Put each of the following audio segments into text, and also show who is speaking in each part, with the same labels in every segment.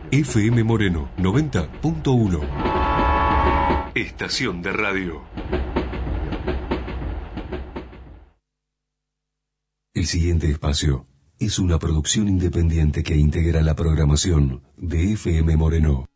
Speaker 1: FM Moreno 90.1. Estación de radio. El siguiente espacio es una producción independiente que integra la programación de FM Moreno.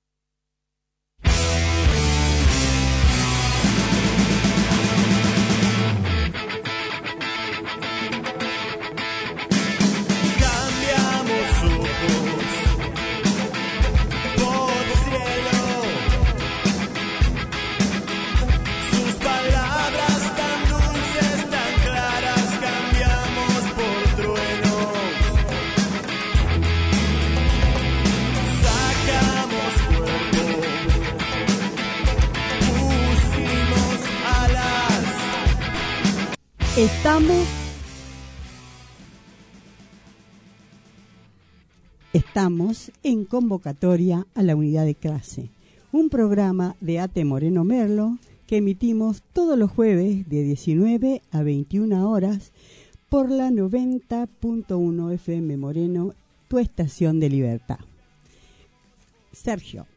Speaker 2: Estamos en convocatoria a la unidad de clase, un programa de AT Moreno Merlo que emitimos todos los jueves de 19 a 21 horas por la 90.1 FM Moreno, tu estación de libertad. Sergio.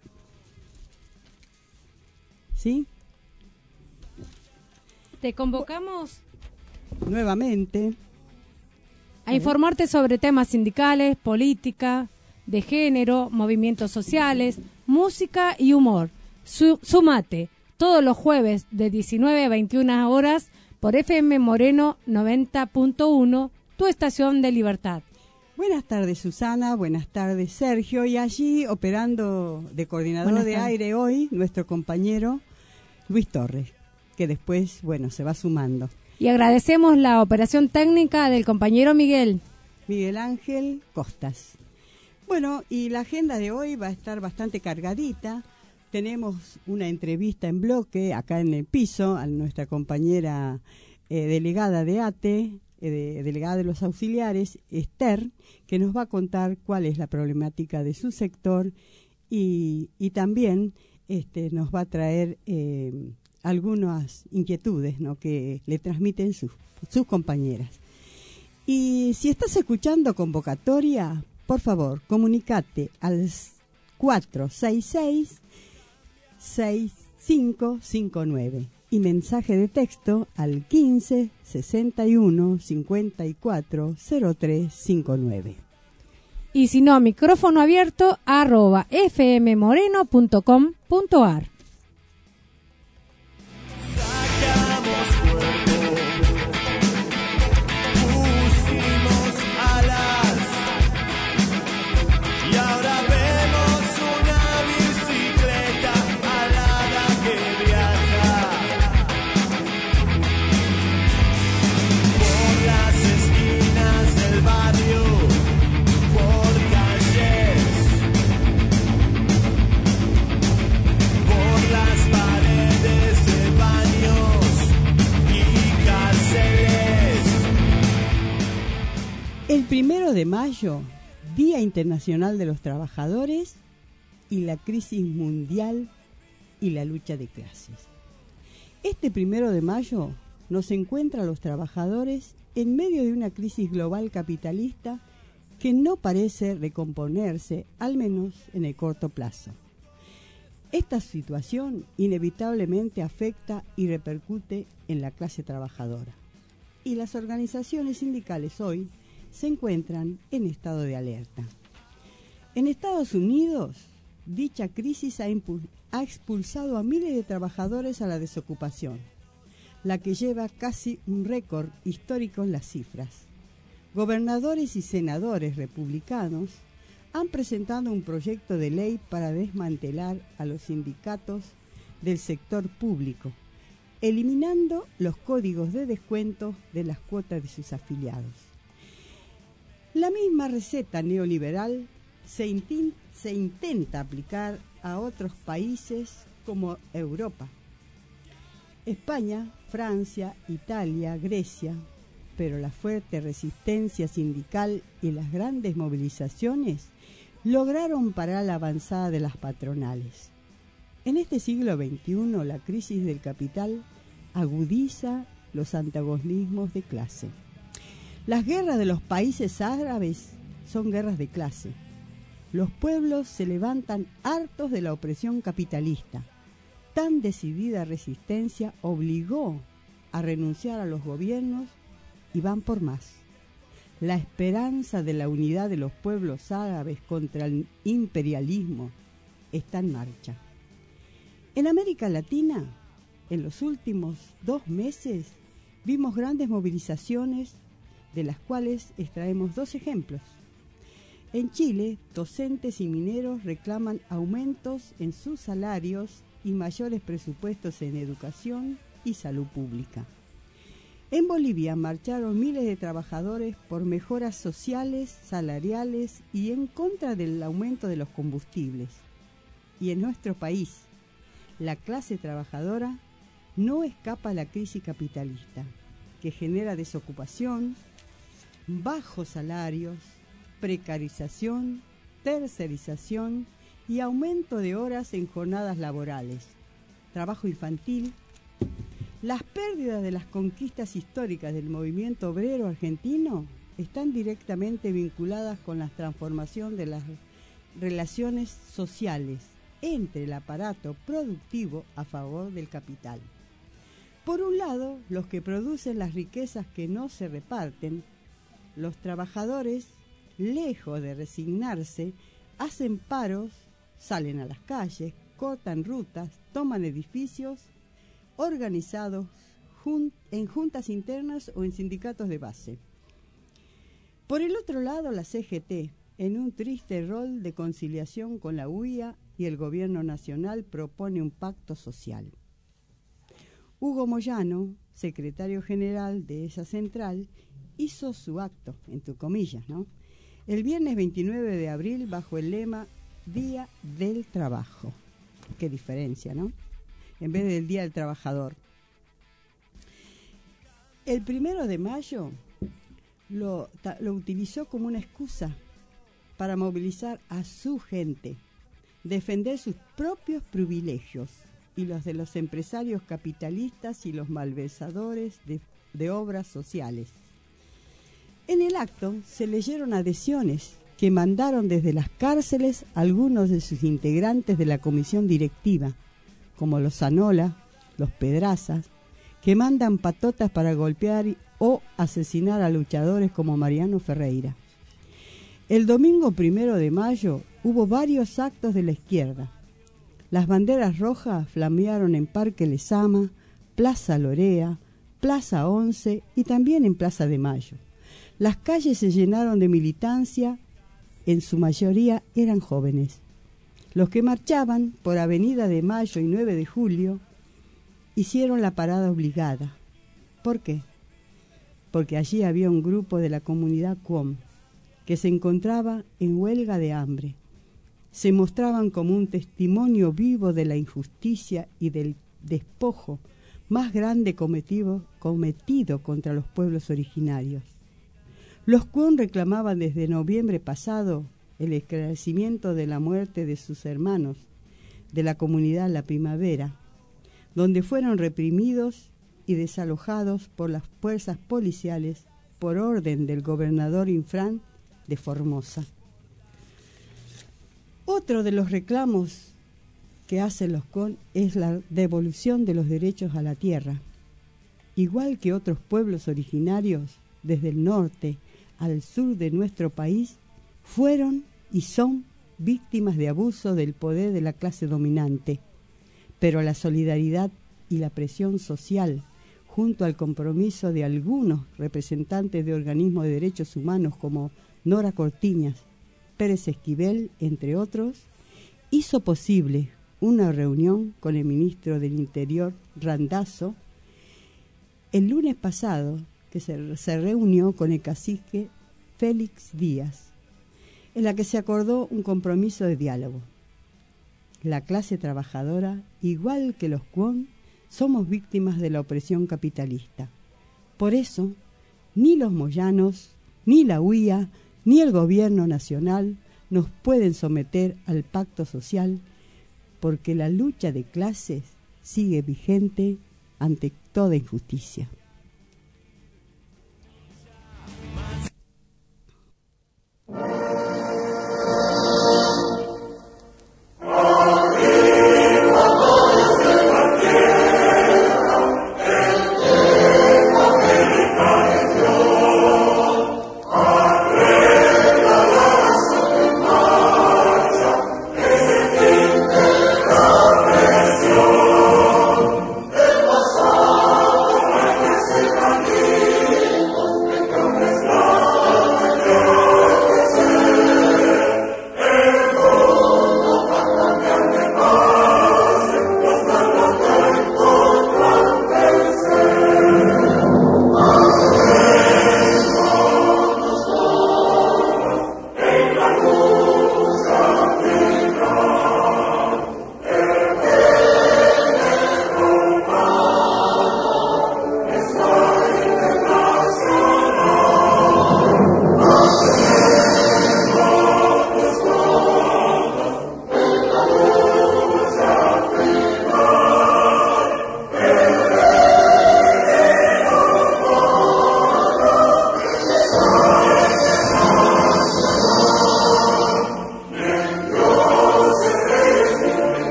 Speaker 2: ¿Sí?
Speaker 3: Te convocamos
Speaker 2: nuevamente
Speaker 3: a informarte sobre temas sindicales, política, de género, movimientos sociales, música y humor. Sumate todos los jueves de 19 a 21 horas por FM Moreno 90.1, tu estación de libertad.
Speaker 2: Buenas tardes, Susana. Buenas tardes, Sergio. Y allí operando de coordinador de aire hoy, nuestro compañero Luis Torres, que después, se va sumando.
Speaker 3: Y agradecemos la operación técnica del compañero Miguel
Speaker 2: Ángel Costas. Bueno, y la agenda de hoy va a estar bastante cargadita. Tenemos una entrevista en bloque acá en el piso a nuestra compañera delegada de ATE, delegada de los auxiliares, Esther, que nos va a contar cuál es la problemática de su sector y también nos va a traer algunas inquietudes, ¿no?, que le transmiten sus compañeras. Y si estás escuchando convocatoria, por favor, comunicate al 466-6559 y mensaje de texto al 15 61 54 0359.
Speaker 3: Y si no, micrófono abierto @fmmoreno.com.ar.
Speaker 2: El 1 de mayo, Día Internacional de los Trabajadores y la crisis mundial y la lucha de clases. Este 1 de mayo nos encuentra a los trabajadores en medio de una crisis global capitalista que no parece recomponerse, al menos en el corto plazo. Esta situación inevitablemente afecta y repercute en la clase trabajadora. Y las organizaciones sindicales hoy se encuentran en estado de alerta. En Estados Unidos, dicha crisis ha expulsado a miles de trabajadores a la desocupación, la que lleva casi un récord histórico en las cifras. Gobernadores y senadores republicanos han presentado un proyecto de ley para desmantelar a los sindicatos del sector público, eliminando los códigos de descuento de las cuotas de sus afiliados. La misma receta neoliberal se intenta aplicar a otros países como Europa, España, Francia, Italia, Grecia, pero la fuerte resistencia sindical y las grandes movilizaciones lograron parar la avanzada de las patronales. En este siglo XXI, la crisis del capital agudiza los antagonismos de clase. Las guerras de los países árabes son guerras de clase. los pueblos se levantan hartos de la opresión capitalista. Tan decidida resistencia obligó a renunciar a los gobiernos y van por más. La esperanza de la unidad de los pueblos árabes contra el imperialismo está en marcha. En América Latina, en los últimos 2 meses, vimos grandes movilizaciones, de las cuales extraemos 2 ejemplos. En Chile, docentes y mineros reclaman aumentos en sus salarios y mayores presupuestos en educación y salud pública. En Bolivia marcharon miles de trabajadores por mejoras sociales, salariales y en contra del aumento de los combustibles. Y en nuestro país, la clase trabajadora no escapa a la crisis capitalista, que genera desocupación, bajos salarios, precarización, tercerización y aumento de horas en jornadas laborales, trabajo infantil. Las pérdidas de las conquistas históricas del movimiento obrero argentino están directamente vinculadas con la transformación de las relaciones sociales entre el aparato productivo a favor del capital. Por un lado, los que producen las riquezas que no se reparten, los trabajadores, lejos de resignarse, hacen paros, salen a las calles, cortan rutas, toman edificios organizados en juntas internas o en sindicatos de base. Por el otro lado, la CGT, en un triste rol de conciliación con la UIA y el gobierno nacional, propone un pacto social. Hugo Moyano, secretario general de esa central, hizo su acto, entre comillas, ¿no?, el viernes 29 de abril bajo el lema Día del Trabajo. Qué diferencia, ¿no? En vez del Día del Trabajador. El 1 de mayo lo utilizó como una excusa para movilizar a su gente, defender sus propios privilegios y los de los empresarios capitalistas y los malversadores de obras sociales. En el acto se leyeron adhesiones que mandaron desde las cárceles algunos de sus integrantes de la comisión directiva, como los Zanola, los Pedrazas, que mandan patotas para golpear o asesinar a luchadores como Mariano Ferreira. El domingo 1 de mayo hubo varios actos de la izquierda. Las banderas rojas flamearon en Parque Lezama, Plaza Lorea, Plaza 11 y también en Plaza de Mayo. Las calles se llenaron de militancia, en su mayoría eran jóvenes. Los que marchaban por Avenida de Mayo y 9 de Julio hicieron la parada obligada. ¿Por qué? Porque allí había un grupo de la comunidad QOM que se encontraba en huelga de hambre. Se mostraban como un testimonio vivo de la injusticia y del despojo más grande cometido contra los pueblos originarios. Los QOM reclamaban desde noviembre pasado el esclarecimiento de la muerte de sus hermanos de la comunidad La Primavera, donde fueron reprimidos y desalojados por las fuerzas policiales por orden del gobernador Infran de Formosa. Otro de los reclamos que hacen los QOM es la devolución de los derechos a la tierra. Igual que otros pueblos originarios, desde el norte al sur de nuestro país, fueron y son víctimas de abuso del poder de la clase dominante. Pero la solidaridad y la presión social, junto al compromiso de algunos representantes de organismos de derechos humanos como Nora Cortiñas, Pérez Esquivel, entre otros, hizo posible una reunión con el ministro del Interior, Randazzo, el lunes pasado, que se reunió con el cacique Félix Díaz, en la que se acordó un compromiso de diálogo. La clase trabajadora, igual que los QOM, somos víctimas de la opresión capitalista. Por eso, ni los moyanos, ni la UIA, ni el gobierno nacional nos pueden someter al pacto social, porque la lucha de clases sigue vigente ante toda injusticia.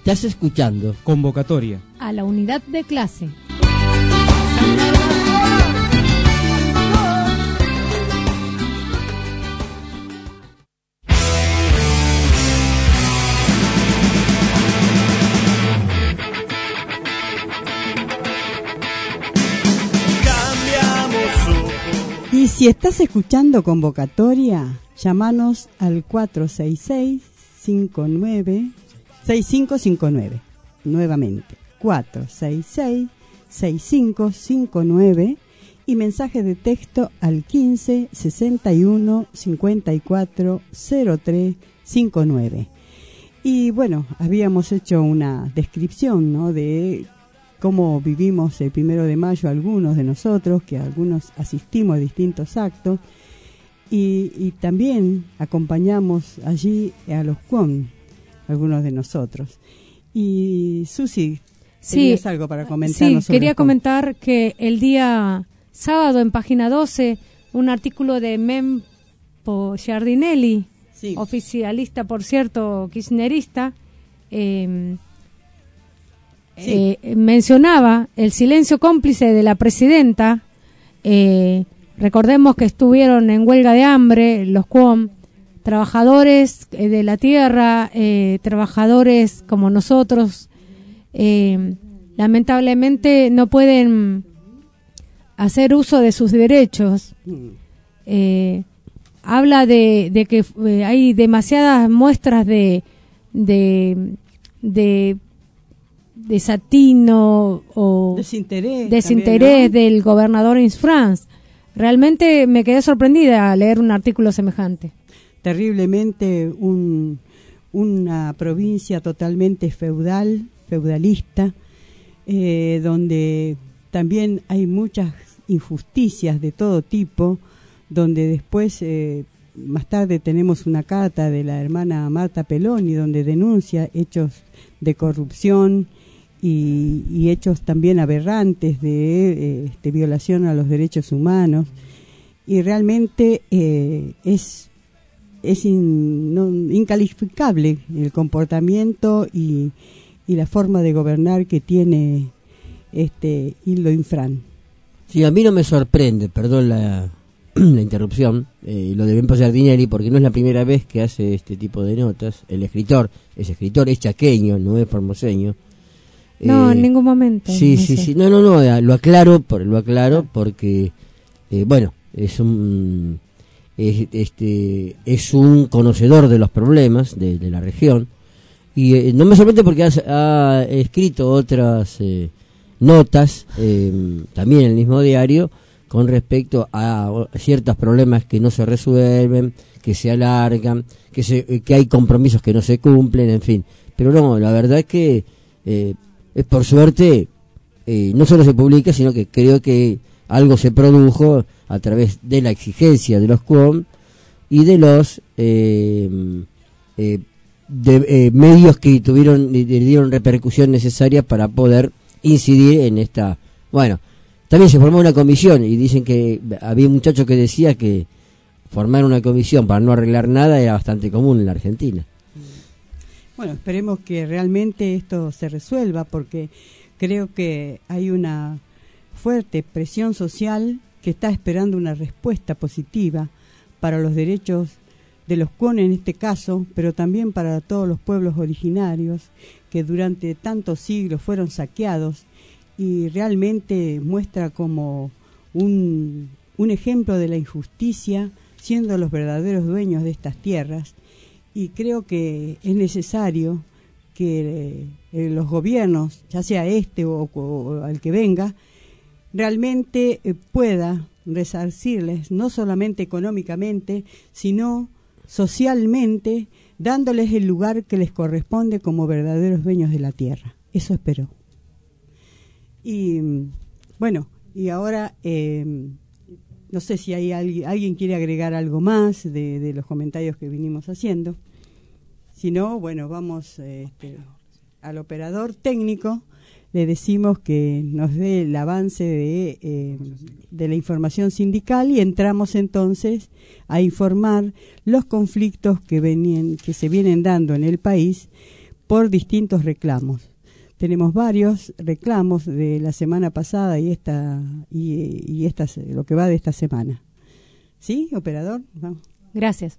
Speaker 4: Estás escuchando
Speaker 5: Convocatoria
Speaker 3: a la unidad de clase.
Speaker 2: Y si estás escuchando Convocatoria, llámanos al 466-6559. Nuevamente, 466-6559 y mensaje de texto al 15 61 54 03 59. Y bueno, habíamos hecho una descripción, ¿no?, de cómo vivimos el 1 de mayo algunos de nosotros, que algunos asistimos a distintos actos, y también acompañamos allí a los CUOM, algunos de nosotros. Y Susi, ¿tenías algo para comentarnos?
Speaker 3: Sí, quería comentar que el día sábado en página 12, un artículo de Mempo Giardinelli, sí, oficialista, por cierto, kirchnerista, mencionaba el silencio cómplice de la presidenta. Recordemos que estuvieron en huelga de hambre los CUOM, trabajadores de la tierra, trabajadores como nosotros, lamentablemente no pueden hacer uso de sus derechos. Habla de que hay demasiadas muestras de desatino o desinterés del gobernador Insfrance. Realmente me quedé sorprendida al leer un artículo semejante.
Speaker 2: Terriblemente una provincia totalmente feudalista, donde también hay muchas injusticias de todo tipo, donde después, más tarde, tenemos una carta de la hermana Marta Peloni, donde denuncia hechos de corrupción y hechos también aberrantes de violación a los derechos humanos, y realmente es incalificable el comportamiento y la forma de gobernar que tiene Hildo Infran.
Speaker 4: Sí, a mí no me sorprende, perdón la interrupción, lo de Mempo Giardinelli, porque no es la primera vez que hace este tipo de notas. El escritor es chaqueño, no es formoseño.
Speaker 3: No, en ningún momento.
Speaker 4: Sí, no, lo aclaro porque, bueno, es un conocedor de los problemas de la región, y no me sorprende porque ha escrito otras notas, también en el mismo diario, con respecto a ciertos problemas que no se resuelven, que se alargan, que hay compromisos que no se cumplen, en fin. Pero no, la verdad es que por suerte no solo se publica, sino que creo que algo se produjo a través de la exigencia de los CUOM y de los medios que dieron repercusión necesaria para poder incidir en esta. Bueno, también se formó una comisión y dicen que había un muchacho que decía que formar una comisión para no arreglar nada era bastante común en la Argentina.
Speaker 2: Bueno, esperemos que realmente esto se resuelva, porque creo que hay una fuerte presión social que está esperando una respuesta positiva para los derechos de los CUOM en este caso, pero también para todos los pueblos originarios que durante tantos siglos fueron saqueados, y realmente muestra como un ejemplo de la injusticia, siendo los verdaderos dueños de estas tierras. Y creo que es necesario que los gobiernos, ya sea o al que venga, realmente pueda resarcirles, no solamente económicamente, sino socialmente, dándoles el lugar que les corresponde como verdaderos dueños de la tierra. Eso espero. Y bueno, y ahora no sé si hay alguien quiere agregar algo más de los comentarios que vinimos haciendo. Si no, bueno, vamos al operador técnico. Le decimos que nos dé el avance de la información sindical, y entramos entonces a informar los conflictos que se vienen dando en el país por distintos reclamos. Tenemos varios reclamos de la semana pasada y lo que va de esta semana. ¿Sí, operador? Vamos.
Speaker 3: Gracias.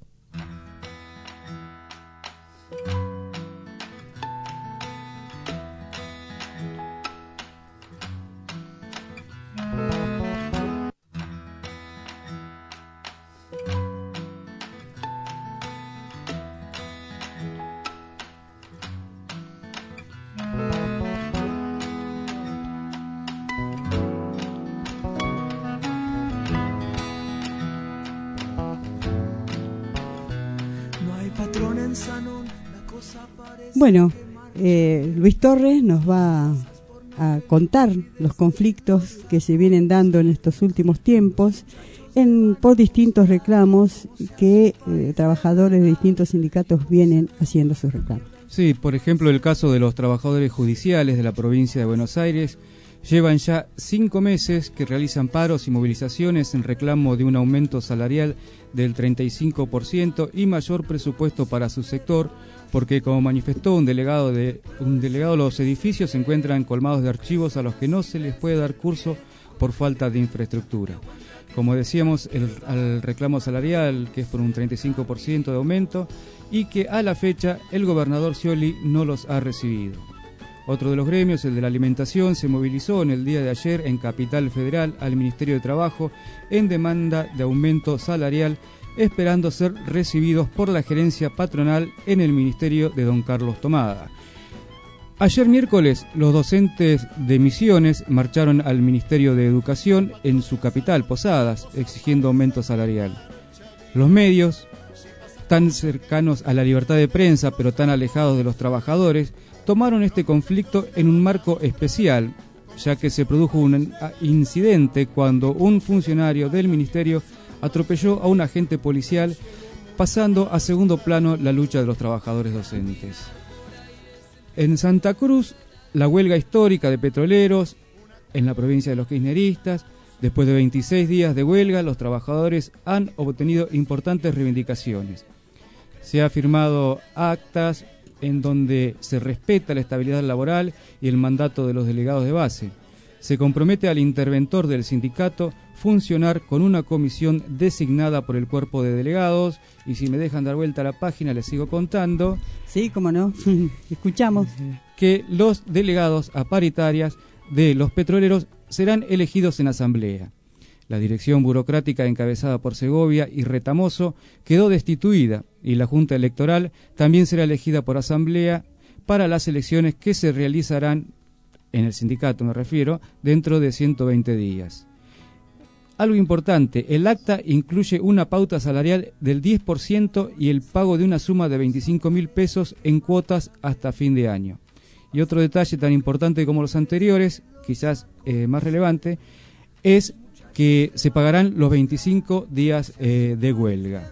Speaker 2: Bueno, Luis Torres nos va a contar los conflictos que se vienen dando en estos últimos tiempos por distintos reclamos que trabajadores de distintos sindicatos vienen haciendo sus reclamos.
Speaker 5: Sí, por ejemplo, el caso de los trabajadores judiciales de la provincia de Buenos Aires. Llevan ya 5 meses que realizan paros y movilizaciones en reclamo de un aumento salarial del 35% y mayor presupuesto para su sector, porque como manifestó un delegado, los edificios se encuentran colmados de archivos a los que no se les puede dar curso por falta de infraestructura. Como decíamos, al reclamo salarial, que es por un 35% de aumento, y que a la fecha el gobernador Scioli no los ha recibido. Otro de los gremios, el de la alimentación, se movilizó en el día de ayer en Capital Federal al Ministerio de Trabajo en demanda de aumento salarial, esperando ser recibidos por la gerencia patronal en el ministerio de don Carlos Tomada. Ayer miércoles, los docentes de Misiones marcharon al Ministerio de Educación en su capital, Posadas, exigiendo aumento salarial. Los medios, tan cercanos a la libertad de prensa pero tan alejados de los trabajadores, tomaron este conflicto en un marco especial, ya que se produjo un incidente cuando un funcionario del ministerio atropelló a un agente policial, pasando a segundo plano la lucha de los trabajadores docentes. En Santa Cruz, la huelga histórica de petroleros en la provincia de los kirchneristas. Después de 26 días de huelga, los trabajadores han obtenido importantes reivindicaciones. Se ha firmado actas en donde se respeta la estabilidad laboral y el mandato de los delegados de base. Se compromete al interventor del sindicato funcionar con una comisión designada por el cuerpo de delegados, y si me dejan dar vuelta a la página les sigo contando.
Speaker 2: Sí, cómo no, escuchamos.
Speaker 5: Que los delegados a paritarias de los petroleros serán elegidos en asamblea. La dirección burocrática encabezada por Segovia y Retamoso quedó destituida y la Junta Electoral también será elegida por asamblea para las elecciones que se realizarán, en el sindicato me refiero, dentro de 120 días. Algo importante, el acta incluye una pauta salarial del 10% y el pago de una suma de 25.000 pesos en cuotas hasta fin de año. Y otro detalle tan importante como los anteriores, quizás más relevante, es que se pagarán los 25 días de huelga.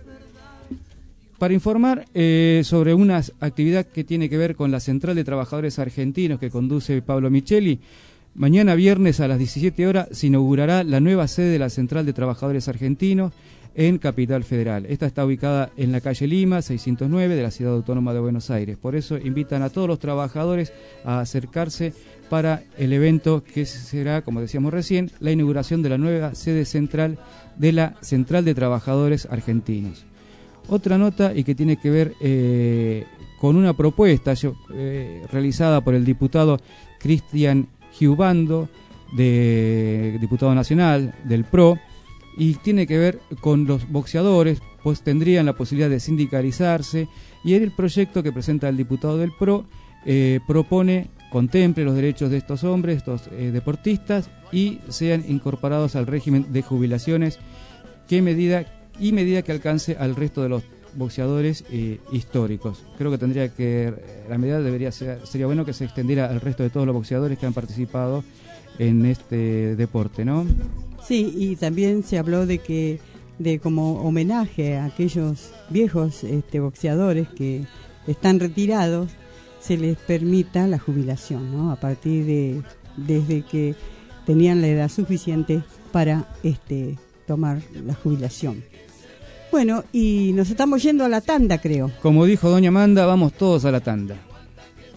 Speaker 5: Para informar sobre una actividad que tiene que ver con la Central de Trabajadores Argentinos que conduce Pablo Micheli, mañana viernes a las 17 horas se inaugurará la nueva sede de la Central de Trabajadores Argentinos en Capital Federal. Esta está ubicada en la calle Lima, 609, de la Ciudad Autónoma de Buenos Aires. Por eso invitan a todos los trabajadores a acercarse para el evento que será, como decíamos recién, la inauguración de la nueva sede central de la Central de Trabajadores Argentinos. Otra nota y que tiene que ver con una propuesta realizada por el diputado Cristian Giubando, diputado nacional del PRO, y tiene que ver con los boxeadores, pues tendrían la posibilidad de sindicalizarse, y el proyecto que presenta el diputado del PRO contemple los derechos de estos hombres, estos deportistas, y sean incorporados al régimen de jubilaciones medida que alcance al resto de los boxeadores históricos. Creo que la medida sería bueno que se extendiera al resto de todos los boxeadores que han participado en este deporte, ¿no?
Speaker 2: Sí, y también se habló de como homenaje a aquellos viejos boxeadores que están retirados, se les permita la jubilación, ¿no? A partir desde que tenían la edad suficiente para tomar la jubilación. Bueno, y nos estamos yendo a la tanda, creo.
Speaker 5: Como dijo doña Amanda, vamos todos a la tanda.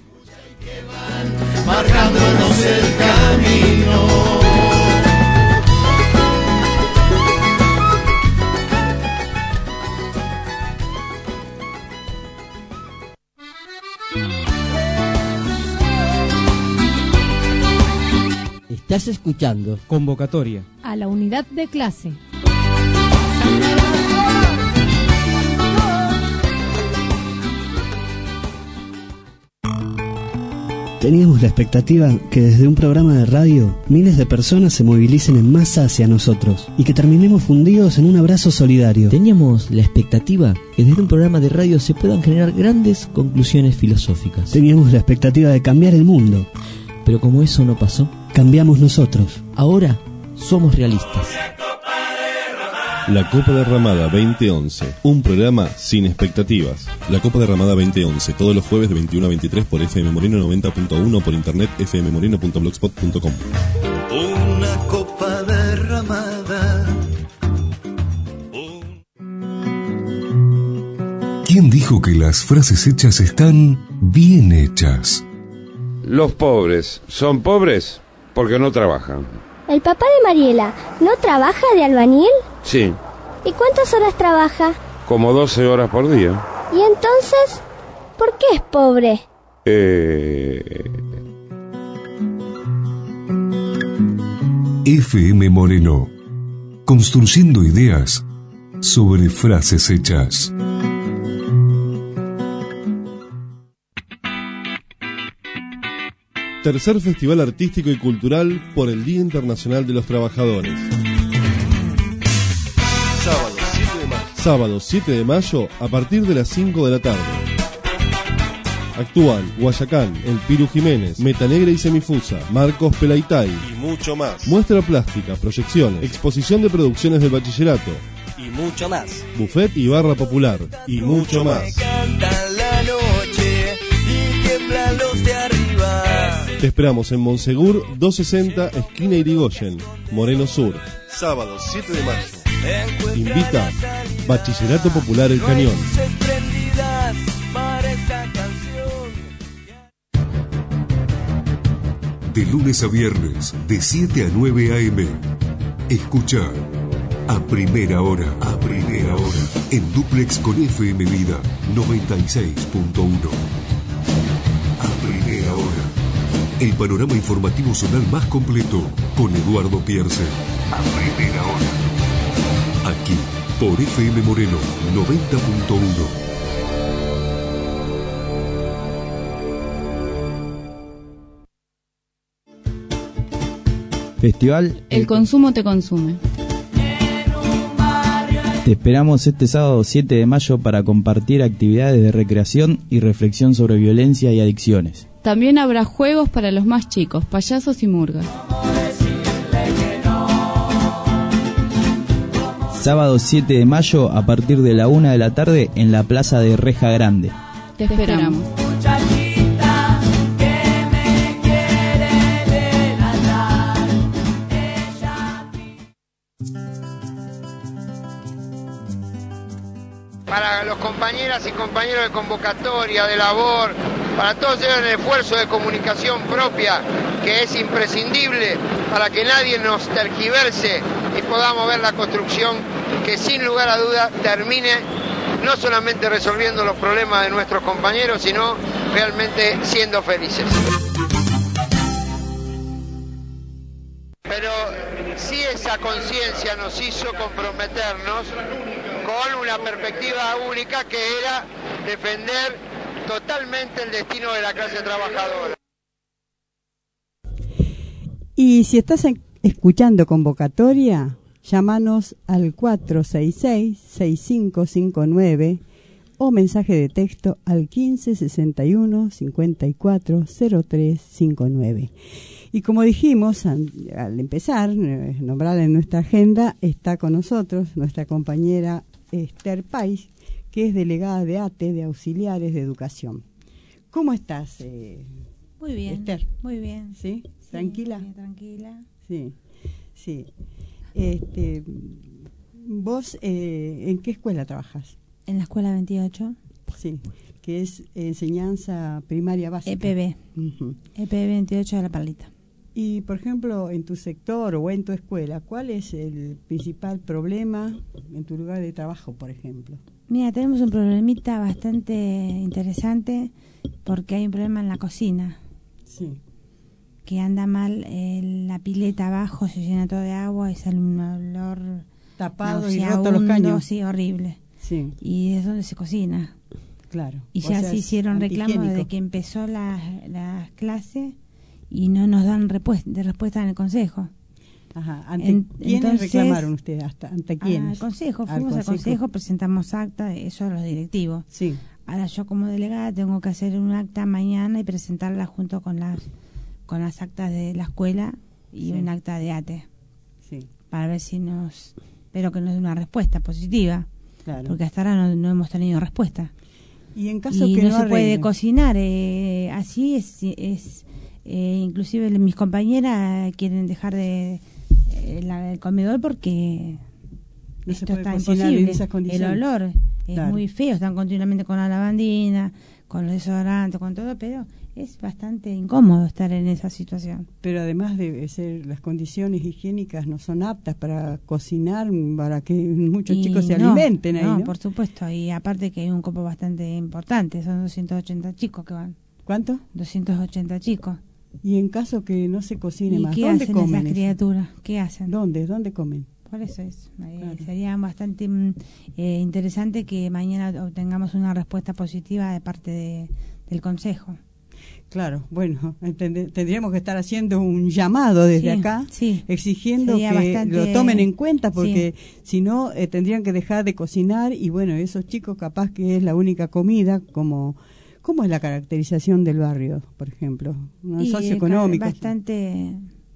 Speaker 6: marcándonos el camino.
Speaker 4: Estás escuchando
Speaker 5: Convocatoria
Speaker 3: a la unidad de clase.
Speaker 7: Teníamos la expectativa que desde un programa de radio miles de personas se movilicen en masa hacia nosotros y que terminemos fundidos en un abrazo solidario.
Speaker 8: Teníamos la expectativa que desde un programa de radio se puedan generar grandes conclusiones filosóficas.
Speaker 7: Teníamos la expectativa de cambiar el mundo.
Speaker 8: Pero como eso no pasó,
Speaker 7: cambiamos nosotros.
Speaker 8: Ahora somos realistas.
Speaker 9: La Copa Derramada 2011, un programa sin expectativas. La Copa Derramada 2011, todos los jueves de 21 a 23 por FM Moreno 90.1, por internet fmmoreno.blogspot.com.
Speaker 6: Una copa derramada.
Speaker 1: ¿Quién dijo que las frases hechas están bien hechas?
Speaker 10: Los pobres son pobres porque no trabajan.
Speaker 11: ¿El papá de Mariela no trabaja de albañil?
Speaker 10: Sí.
Speaker 11: ¿Y cuántas horas trabaja?
Speaker 10: Como 12 horas por día.
Speaker 11: ¿Y entonces por qué es pobre?
Speaker 1: FM Moreno, construyendo ideas sobre frases hechas.
Speaker 9: Tercer Festival Artístico y Cultural por el Día Internacional de los Trabajadores. Sábado 7 de mayo a partir de las 5 de la tarde. Actúan Guayacán, El Piru Jiménez, Metanegra y Semifusa, Marcos Pelaitay
Speaker 12: y mucho más.
Speaker 9: Muestra plástica, proyecciones, exposición de producciones del bachillerato
Speaker 12: y mucho más.
Speaker 9: Buffet y barra popular y mucho más. Te esperamos en Monsegur 260, esquina Irigoyen, Moreno Sur.
Speaker 12: Sábado 7 de mayo.
Speaker 9: Invita Bachillerato Popular El Cañón.
Speaker 1: De lunes a viernes, de 7 a 9 a.m. Escucha a primera hora, en dúplex con FM Vida 96.1. A primera hora. El panorama informativo zonal más completo con Eduardo Pierce. A primera hora. Aquí, por FM Moreno 90.1.
Speaker 13: Festival
Speaker 14: El consumo te consume.
Speaker 13: Te esperamos este sábado 7 de mayo para compartir actividades de recreación y reflexión sobre violencia y adicciones.
Speaker 14: También habrá juegos para los más chicos, payasos y murgas.
Speaker 13: Sábado 7 de mayo a partir de la 1 de la tarde en la Plaza de Reja Grande.
Speaker 14: Te esperamos.
Speaker 15: Para los compañeras y compañeros de convocatoria, de labor, para todos ellos el esfuerzo de comunicación propia que es imprescindible para que nadie nos tergiverse y podamos ver la construcción que sin lugar a duda termine no solamente resolviendo los problemas de nuestros compañeros, sino realmente siendo felices. Pero sí esa conciencia nos hizo comprometernos con una perspectiva única que era defender totalmente el destino de la clase trabajadora.
Speaker 2: Y si estás escuchando convocatoria, llámanos al 466-6559 o mensaje de texto al 1561-540359. Y como dijimos al empezar, nombrar en nuestra agenda, está con nosotros nuestra compañera Esther Pais, que es delegada de ATE, de Auxiliares de Educación. ¿Cómo estás,
Speaker 16: Muy bien,
Speaker 2: Esther?
Speaker 16: Muy bien.
Speaker 2: ¿Sí? ¿Tranquila?
Speaker 16: Sí, tranquila.
Speaker 2: Sí, sí. ¿Vos en qué escuela trabajas?
Speaker 16: En la escuela 28.
Speaker 2: Sí, que es enseñanza primaria básica.
Speaker 16: EPB. EPB 28 de La Perlita.
Speaker 2: Y, por ejemplo, en tu sector o en tu escuela, ¿cuál es el principal problema en tu lugar de trabajo, por ejemplo?
Speaker 16: Mira, tenemos un problemita bastante interesante porque hay un problema en la cocina.
Speaker 2: Sí.
Speaker 16: Que anda mal, la pileta abajo se llena todo de agua y sale un olor
Speaker 2: tapado y roto los caños.
Speaker 16: Sí, horrible.
Speaker 2: Sí.
Speaker 16: Y es donde se cocina.
Speaker 2: Claro.
Speaker 16: Y ya se hicieron reclamos desde que empezó la clase y no nos dan respuesta en el consejo.
Speaker 2: Ajá. ¿Quiénes reclamaron ustedes? ¿Ante quiénes?
Speaker 16: Al consejo. Fuimos al consejo, presentamos acta, eso a los directivos.
Speaker 2: Sí.
Speaker 16: Ahora yo como delegada tengo que hacer un acta mañana y presentarla junto con las actas de la escuela y un acta de ATE.
Speaker 2: Sí.
Speaker 16: Para ver si espero que nos dé una respuesta positiva.
Speaker 2: Claro.
Speaker 16: Porque hasta ahora no hemos tenido respuesta.
Speaker 2: Y en caso que
Speaker 16: no se puede cocinar, así es inclusive mis compañeras quieren dejar el comedor porque
Speaker 2: no
Speaker 16: esto
Speaker 2: se puede
Speaker 16: está
Speaker 2: cocinar
Speaker 16: imposible.
Speaker 2: en esas condiciones.
Speaker 16: El olor es muy feo, están continuamente con la lavandina, con los desodorantes, con todo, pero es bastante incómodo estar en esa situación.
Speaker 2: Pero además de ser, las condiciones higiénicas no son aptas para cocinar, para que muchos chicos se alimenten ahí, ¿no?
Speaker 16: No, por supuesto, y aparte que hay un cupo bastante importante, son 280 chicos que van.
Speaker 2: ¿Cuánto?
Speaker 16: 280 chicos.
Speaker 2: Y en caso que no se cocine más,
Speaker 16: ¿qué
Speaker 2: ¿dónde
Speaker 16: hacen
Speaker 2: comen
Speaker 16: esas criaturas? ¿Qué hacen?
Speaker 2: ¿Dónde comen?
Speaker 16: Por eso es. Claro. Sería bastante interesante que mañana obtengamos una respuesta positiva de parte del Consejo.
Speaker 2: Claro, bueno, tendríamos que estar haciendo un llamado desde acá, exigiendo que lo tomen en cuenta, porque si no, tendrían que dejar de cocinar y bueno, esos chicos capaz que es la única comida, ¿cómo es la caracterización del barrio, por ejemplo? Socioeconómico.
Speaker 16: Bastante,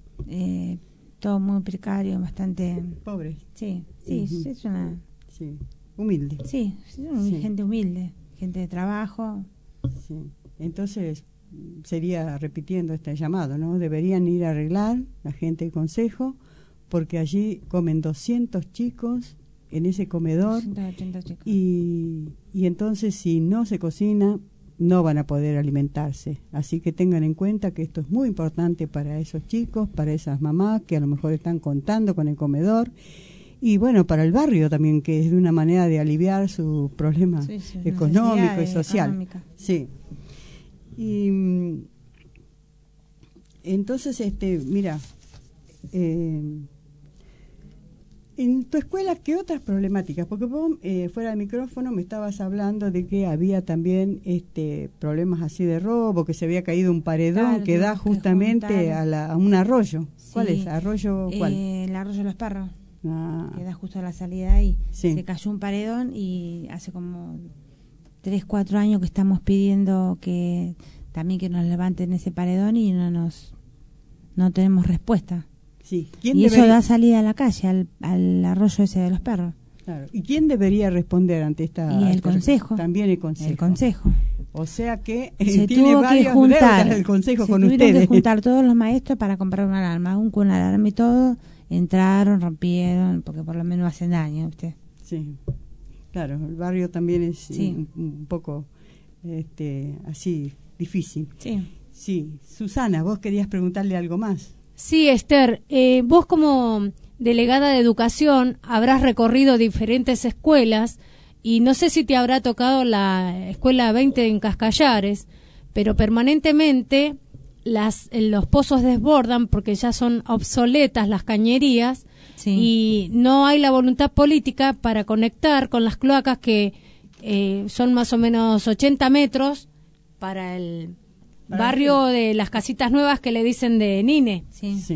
Speaker 16: todo muy precario, bastante...
Speaker 2: Pobre.
Speaker 16: Sí, es una...
Speaker 2: Sí, humilde.
Speaker 16: Sí, gente humilde, gente de trabajo.
Speaker 2: Sí, entonces sería repitiendo este llamado, ¿no? Deberían ir a arreglar la gente del consejo, porque allí comen 200 chicos en ese comedor
Speaker 16: 280 chicos.
Speaker 2: Y entonces si no se cocina no van a poder alimentarse, así que tengan en cuenta que esto es muy importante para esos chicos, para esas mamás que a lo mejor están contando con el comedor y bueno, para el barrio también, que es de una manera de aliviar su problema económico y social.
Speaker 16: Económica.
Speaker 2: Sí. Y entonces mira, en tu escuela, ¿qué otras problemáticas? Porque vos fuera del micrófono me estabas hablando de que había también problemas así de robo, que se había caído un paredón que da justamente a un arroyo. ¿Cuál es? ¿Arroyo cuál?
Speaker 16: El arroyo de los Perros, que da justo a la salida ahí. Se cayó un paredón y hace como 3-4 años que estamos pidiendo que también que nos levanten ese paredón y no tenemos respuesta.
Speaker 2: Sí.
Speaker 16: Eso da salida a la calle, al arroyo ese de los Perros.
Speaker 2: Claro. ¿Y quién debería responder ante esta?
Speaker 16: Y el consejo.
Speaker 2: También el consejo.
Speaker 16: El consejo.
Speaker 2: O sea que
Speaker 16: se
Speaker 2: tiene
Speaker 16: tuvo
Speaker 2: varias
Speaker 16: que juntar
Speaker 2: el consejo con
Speaker 16: tuvieron
Speaker 2: ustedes.
Speaker 16: que juntar todos los maestros para comprar una alarma, aún con una alarma y todo, entraron, rompieron, porque por lo menos hacen daño, ¿usted?
Speaker 2: Sí. Claro, el barrio también es un poco así difícil. Sí. Susana, vos querías preguntarle algo más.
Speaker 3: Sí, Esther, vos como delegada de educación habrás recorrido diferentes escuelas y no sé si te habrá tocado la escuela 20 en Cascallares, pero permanentemente los pozos desbordan porque ya son obsoletas las cañerías y no hay la voluntad política para conectar con las cloacas que son más o menos 80 metros para el barrio de las casitas nuevas que le dicen de Nine.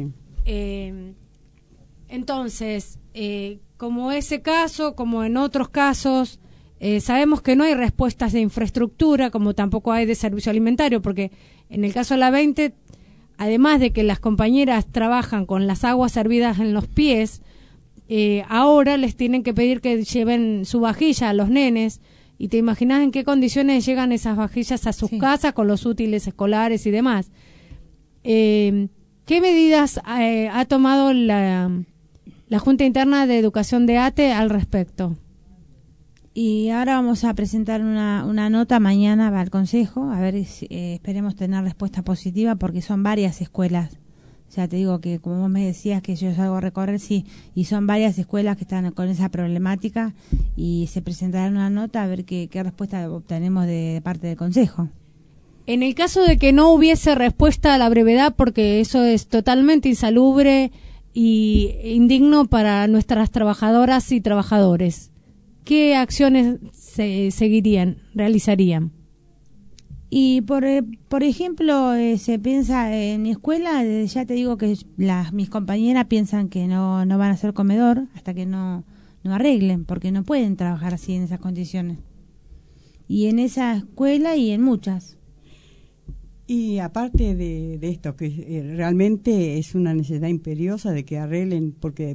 Speaker 3: Entonces, como ese caso, como en otros casos, sabemos que no hay respuestas de infraestructura, como tampoco hay de servicio alimentario, porque en el caso de la 20, además de que las compañeras trabajan con las aguas servidas en los pies, ahora les tienen que pedir que lleven su vajilla a los nenes. Y te imaginas en qué condiciones llegan esas vajillas a sus casas con los útiles escolares y demás. ¿Qué medidas ha tomado la Junta Interna de Educación de ATE al respecto?
Speaker 16: Y ahora vamos a presentar una nota mañana al Consejo, a ver si esperemos tener respuesta positiva, porque son varias escuelas. Ya te digo que, como vos me decías, que yo salgo a recorrer, sí, y son varias escuelas que están con esa problemática, y se presentará una nota a ver qué respuesta obtenemos de parte del Consejo.
Speaker 3: En el caso de que no hubiese respuesta a la brevedad, porque eso es totalmente insalubre y indigno para nuestras trabajadoras y trabajadores, ¿qué acciones se realizarían?
Speaker 16: Y por ejemplo, se piensa en mi escuela, ya te digo que mis compañeras piensan que no van a hacer comedor hasta que no arreglen, porque no pueden trabajar así en esas condiciones. Y en esa escuela y en muchas.
Speaker 2: Y aparte de esto, que realmente es una necesidad imperiosa de que arreglen, porque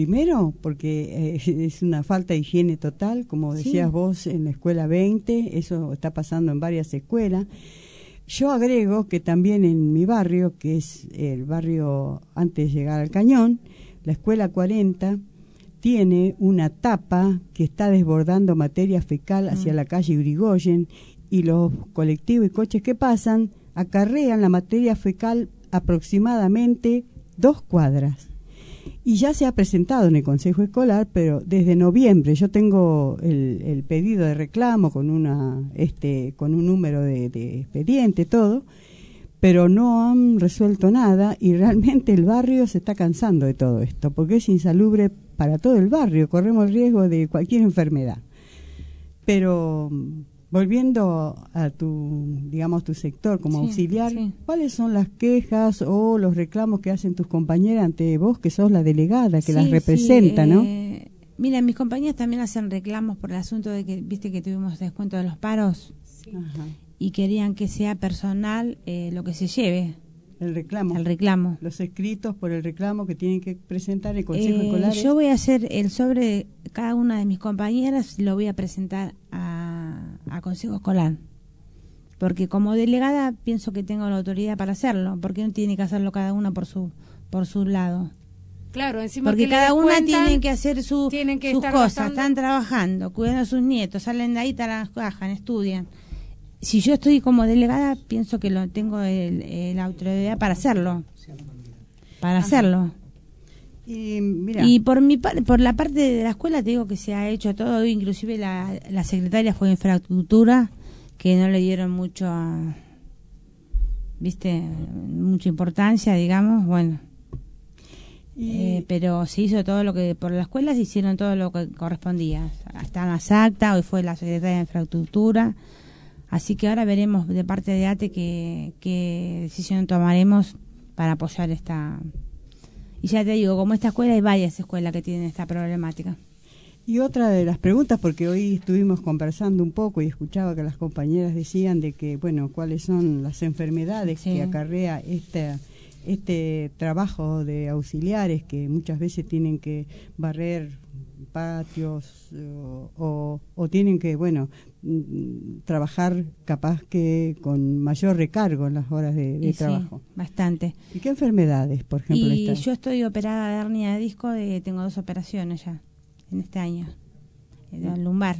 Speaker 2: es una falta de higiene total, como decías vos, en la escuela 20, eso está pasando en varias escuelas. Yo agrego que también en mi barrio, que es el barrio antes de llegar al Cañón, la escuela 40 tiene una tapa que está desbordando materia fecal hacia la calle Urigoyen, y los colectivos y coches que pasan acarrean la materia fecal aproximadamente 2 cuadras. Y ya se ha presentado en el Consejo Escolar, pero desde noviembre yo tengo el pedido de reclamo con un número de expediente, todo, pero no han resuelto nada, y realmente el barrio se está cansando de todo esto, porque es insalubre para todo el barrio, corremos el riesgo de cualquier enfermedad. Pero volviendo a tu sector como auxiliar, ¿cuáles son las quejas o los reclamos que hacen tus compañeras ante vos, que sos la delegada, que las representa, ¿no?
Speaker 16: Mira, mis compañeras también hacen reclamos por el asunto de que, viste que tuvimos descuento de los paros, y querían que sea personal lo que se lleve.
Speaker 2: El reclamo. Los escritos por el reclamo que tienen que presentar el Consejo Escolar.
Speaker 16: Yo voy a hacer el sobre de cada una de mis compañeras, lo voy a presentar a Consejo Escolar. Porque como delegada pienso que tengo la autoridad para hacerlo. Porque no tiene que hacerlo cada una por su lado.
Speaker 3: Claro, encima
Speaker 16: porque
Speaker 3: que
Speaker 16: cada una tiene que hacer sus
Speaker 3: cosas.
Speaker 16: Gastando. Están trabajando, cuidando a sus nietos, salen de ahí, trabajan, estudian. Si yo estoy como delegada, pienso que tengo la autoridad para hacerlo. Y, mira, y por la parte de la escuela te digo que se ha hecho todo, inclusive la secretaria fue de infraestructura, que no le dieron mucha importancia, digamos, bueno. Pero se hizo todo lo que, por la escuela se hicieron todo lo que correspondía. Hasta las actas, hoy fue la secretaria de infraestructura. Así que ahora veremos de parte de ATE qué decisión tomaremos para apoyar esta. Y ya te digo, como esta escuela, hay varias escuelas que tienen esta problemática.
Speaker 2: Y otra de las preguntas, porque hoy estuvimos conversando un poco y escuchaba que las compañeras decían de que, bueno, cuáles son las enfermedades que acarrea este trabajo de auxiliares, que muchas veces tienen que barrer patios o tienen que, trabajar capaz que con mayor recargo en las horas de trabajo.
Speaker 16: Sí, bastante.
Speaker 2: ¿Y qué enfermedades, por ejemplo?
Speaker 16: Y yo estoy operada de hernia de disco, tengo 2 operaciones ya en este año, en lumbar.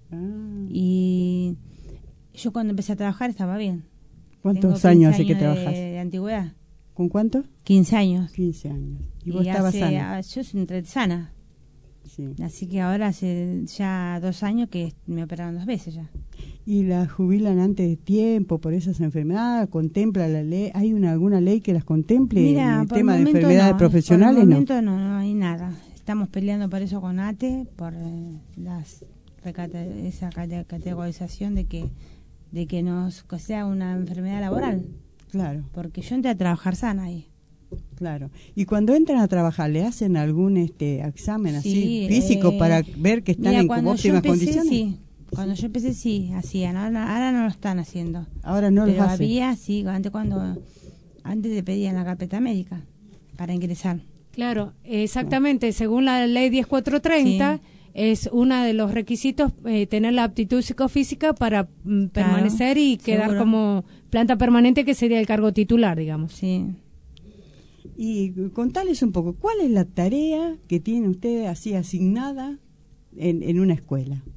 Speaker 16: Y yo cuando empecé a trabajar estaba bien.
Speaker 2: ¿Cuántos años hace que trabajas?
Speaker 16: De antigüedad.
Speaker 2: ¿Con cuánto?
Speaker 16: 15 años.
Speaker 2: 15 años. ¿Y vos estabas sana?
Speaker 16: Yo entré sana.
Speaker 2: Sí.
Speaker 16: Así que ahora hace ya 2 años que me operaron 2 veces ya.
Speaker 2: ¿Y las jubilan antes de tiempo por esas enfermedades? ¿Contempla la ley? ¿Hay alguna ley que las contemple?
Speaker 16: Mira,
Speaker 2: en el tema de enfermedades profesionales?
Speaker 16: Por el momento no hay nada. Estamos peleando por eso con ATE, por esa categorización de que sea una enfermedad laboral.
Speaker 2: Claro.
Speaker 16: Porque yo entré a trabajar sana ahí.
Speaker 2: Claro. Y cuando entran a trabajar, ¿le hacen algún examen así físico para ver que están en óptimas condiciones?
Speaker 16: Sí. Cuando yo empecé sí hacían, ahora no lo están haciendo.
Speaker 2: Ahora no lo hacen.
Speaker 16: Pero había, sí, antes te pedían la carpeta médica para ingresar.
Speaker 3: Claro, exactamente, según la ley 10430 es uno de los requisitos tener la aptitud psicofísica para permanecer y quedar como planta permanente, que sería el cargo titular, digamos.
Speaker 16: Sí.
Speaker 2: Y contales un poco, ¿cuál es la tarea que tiene usted así asignada en una escuela?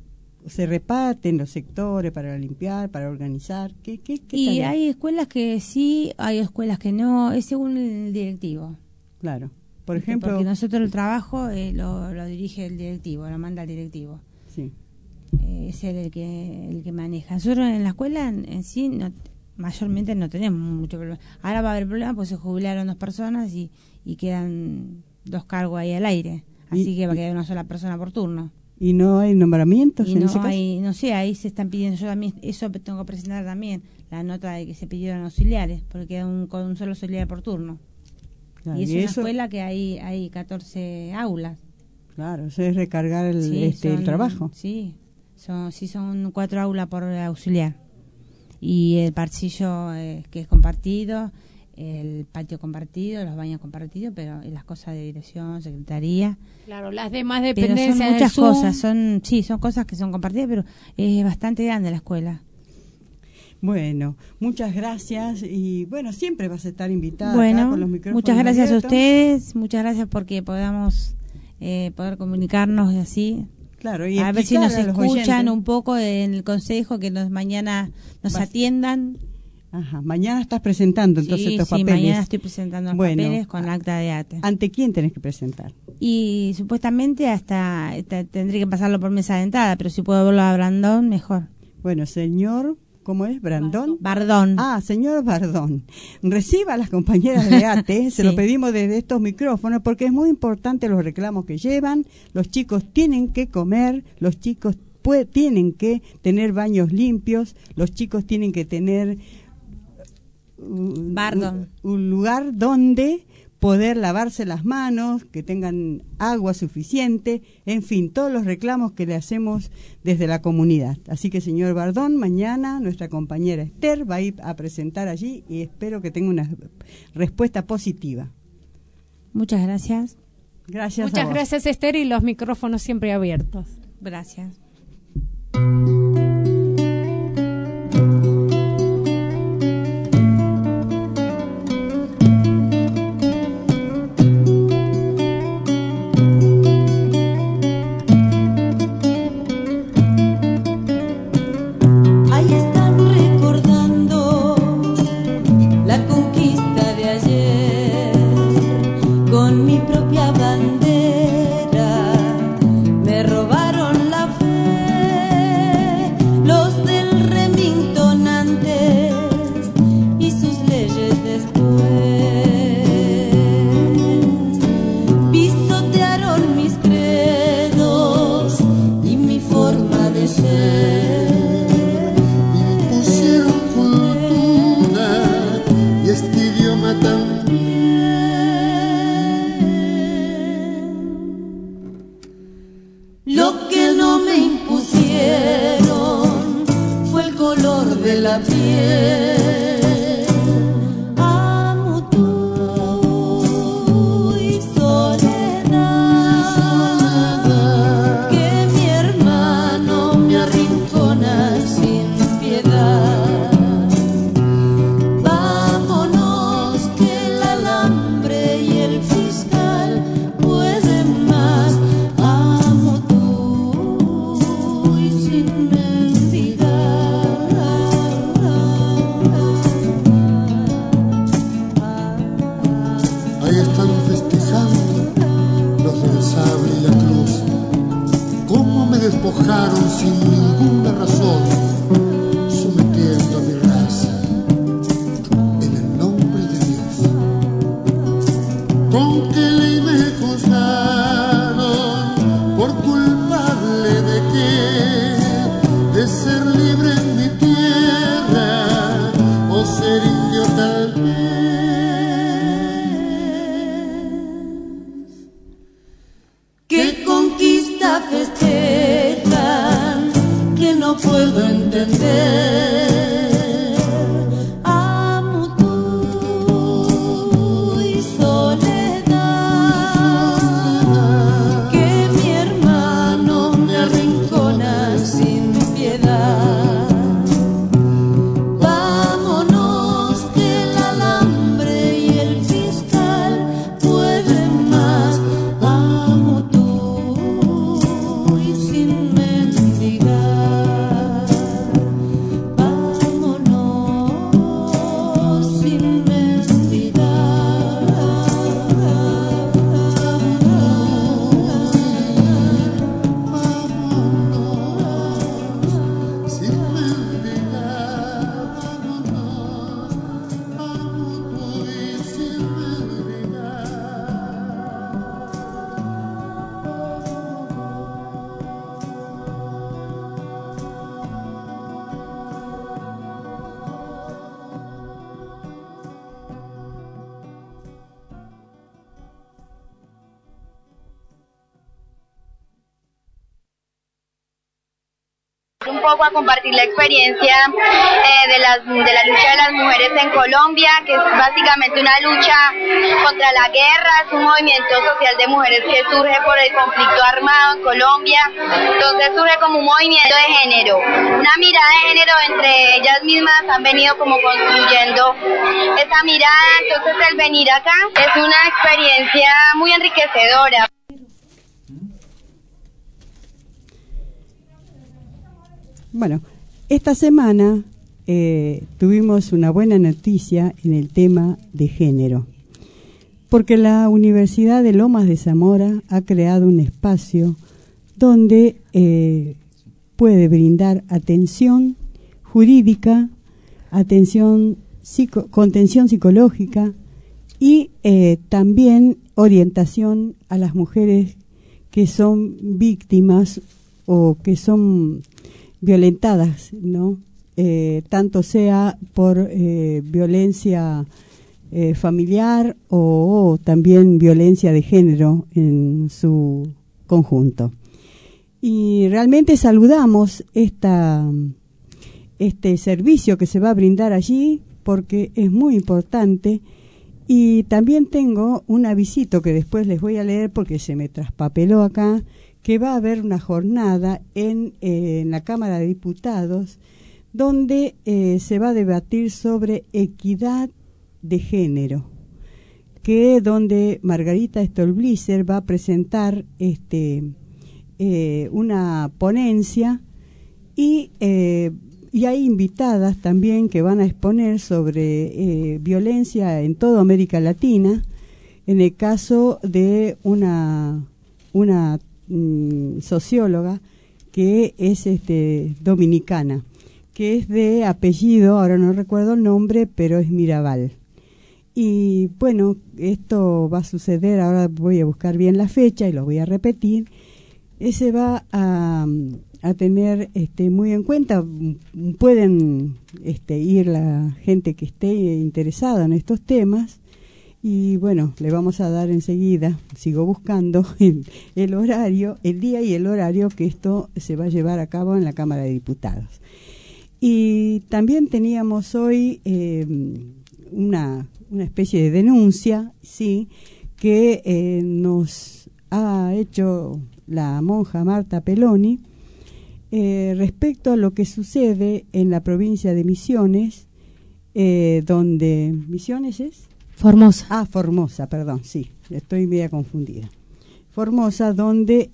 Speaker 2: se reparten los sectores para limpiar, para organizar? ¿Qué
Speaker 16: y
Speaker 2: tal?
Speaker 16: hay escuelas que sí, hay escuelas que no, es según el directivo.
Speaker 2: Claro. Por ejemplo,
Speaker 16: porque nosotros el trabajo lo dirige el directivo, lo manda el directivo.
Speaker 2: Sí.
Speaker 16: Es el que maneja. Nosotros en la escuela en sí mayormente no tenemos mucho problema. Ahora va a haber problema porque se jubilaron 2 personas y quedan 2 cargos ahí al aire. Así que va a quedar una sola persona por turno.
Speaker 2: ¿Y no hay nombramientos en ese caso?
Speaker 16: No sé, ahí se están pidiendo, yo también, eso tengo que presentar también, la nota de que se pidieron auxiliares, porque queda con un solo auxiliar por turno. Claro, y es una escuela que hay 14 aulas.
Speaker 2: Claro, eso es recargar el trabajo.
Speaker 16: Sí, son 4 aulas por auxiliar. Y el pasillo que es compartido, el patio compartido, los baños compartidos, pero las cosas de dirección, secretaría.
Speaker 3: Claro, las demás dependencias.
Speaker 16: Pero son muchas cosas, son cosas que son compartidas, pero es bastante grande la escuela.
Speaker 2: Bueno, muchas gracias y bueno, siempre vas a estar invitada
Speaker 16: bueno,
Speaker 2: acá con los micrófonos
Speaker 16: muchas gracias
Speaker 2: abiertos.
Speaker 16: A ustedes, muchas gracias porque podamos poder comunicarnos así.
Speaker 2: Claro, y
Speaker 16: a ver si nos escuchan
Speaker 2: oyentes.
Speaker 16: Un poco en el consejo, que mañana nos atiendan.
Speaker 2: Ajá, mañana estás presentando entonces estos papeles.
Speaker 16: Sí, mañana estoy presentando los papeles con acta de ATE.
Speaker 2: ¿Ante quién tenés que presentar?
Speaker 16: Y supuestamente hasta tendré que pasarlo por mesa de entrada, pero si puedo verlo a Brandón, mejor.
Speaker 2: Bueno, señor, ¿cómo es? ¿Brandón?
Speaker 16: Bardón.
Speaker 2: Ah, señor Bardón. Reciba a las compañeras de ATE, se lo pedimos desde estos micrófonos, porque es muy importante los reclamos que llevan. Los chicos tienen que comer, los chicos tienen que tener baños limpios, los chicos tienen que tener un lugar donde poder lavarse las manos, que tengan agua suficiente, en fin, todos los reclamos que le hacemos desde la comunidad. Así que, señor Bardón, mañana nuestra compañera Esther va a ir a presentar allí y espero que tenga una respuesta positiva.
Speaker 16: Muchas gracias.
Speaker 2: Gracias.
Speaker 3: Muchas gracias, Esther, y los micrófonos siempre abiertos.
Speaker 16: Gracias.
Speaker 17: poco a compartir la experiencia de la lucha de las mujeres en Colombia, que es básicamente una lucha contra la guerra, es un movimiento social de mujeres que surge por el conflicto armado en Colombia. Entonces surge como un movimiento de género, una mirada de género entre ellas mismas, han venido como construyendo esa mirada. Entonces el venir acá es una experiencia muy enriquecedora.
Speaker 2: Bueno, esta semana tuvimos una buena noticia en el tema de género, porque la Universidad de Lomas de Zamora ha creado un espacio donde puede brindar atención jurídica, contención psicológica y también orientación a las mujeres que son víctimas o que son violentadas, ¿no? Tanto sea por violencia familiar o también violencia de género en su conjunto. Y realmente saludamos este servicio que se va a brindar allí porque es muy importante. Y también tengo un avisito que después les voy a leer porque se me traspapeló acá, que va a haber una jornada en la Cámara de Diputados donde se va a debatir sobre equidad de género, donde Margarita Stolbizer va a presentar una ponencia y hay invitadas también que van a exponer sobre violencia en toda América Latina, en el caso de una socióloga que es dominicana, que es de apellido, ahora no recuerdo el nombre, pero es Mirabal. Y bueno, esto va a suceder, ahora voy a buscar bien la fecha y lo voy a repetir. Se va a tener muy en cuenta, pueden ir la gente que esté interesada en estos temas. Y bueno, le vamos a dar enseguida, sigo buscando el horario, el día y el horario que esto se va a llevar a cabo en la Cámara de Diputados. Y también teníamos hoy una especie de denuncia, sí, que nos ha hecho la monja Marta Peloni respecto a lo que sucede en la provincia de Misiones, donde ¿Misiones es?
Speaker 3: Formosa.
Speaker 2: Formosa, perdón, sí, estoy media confundida. Formosa, donde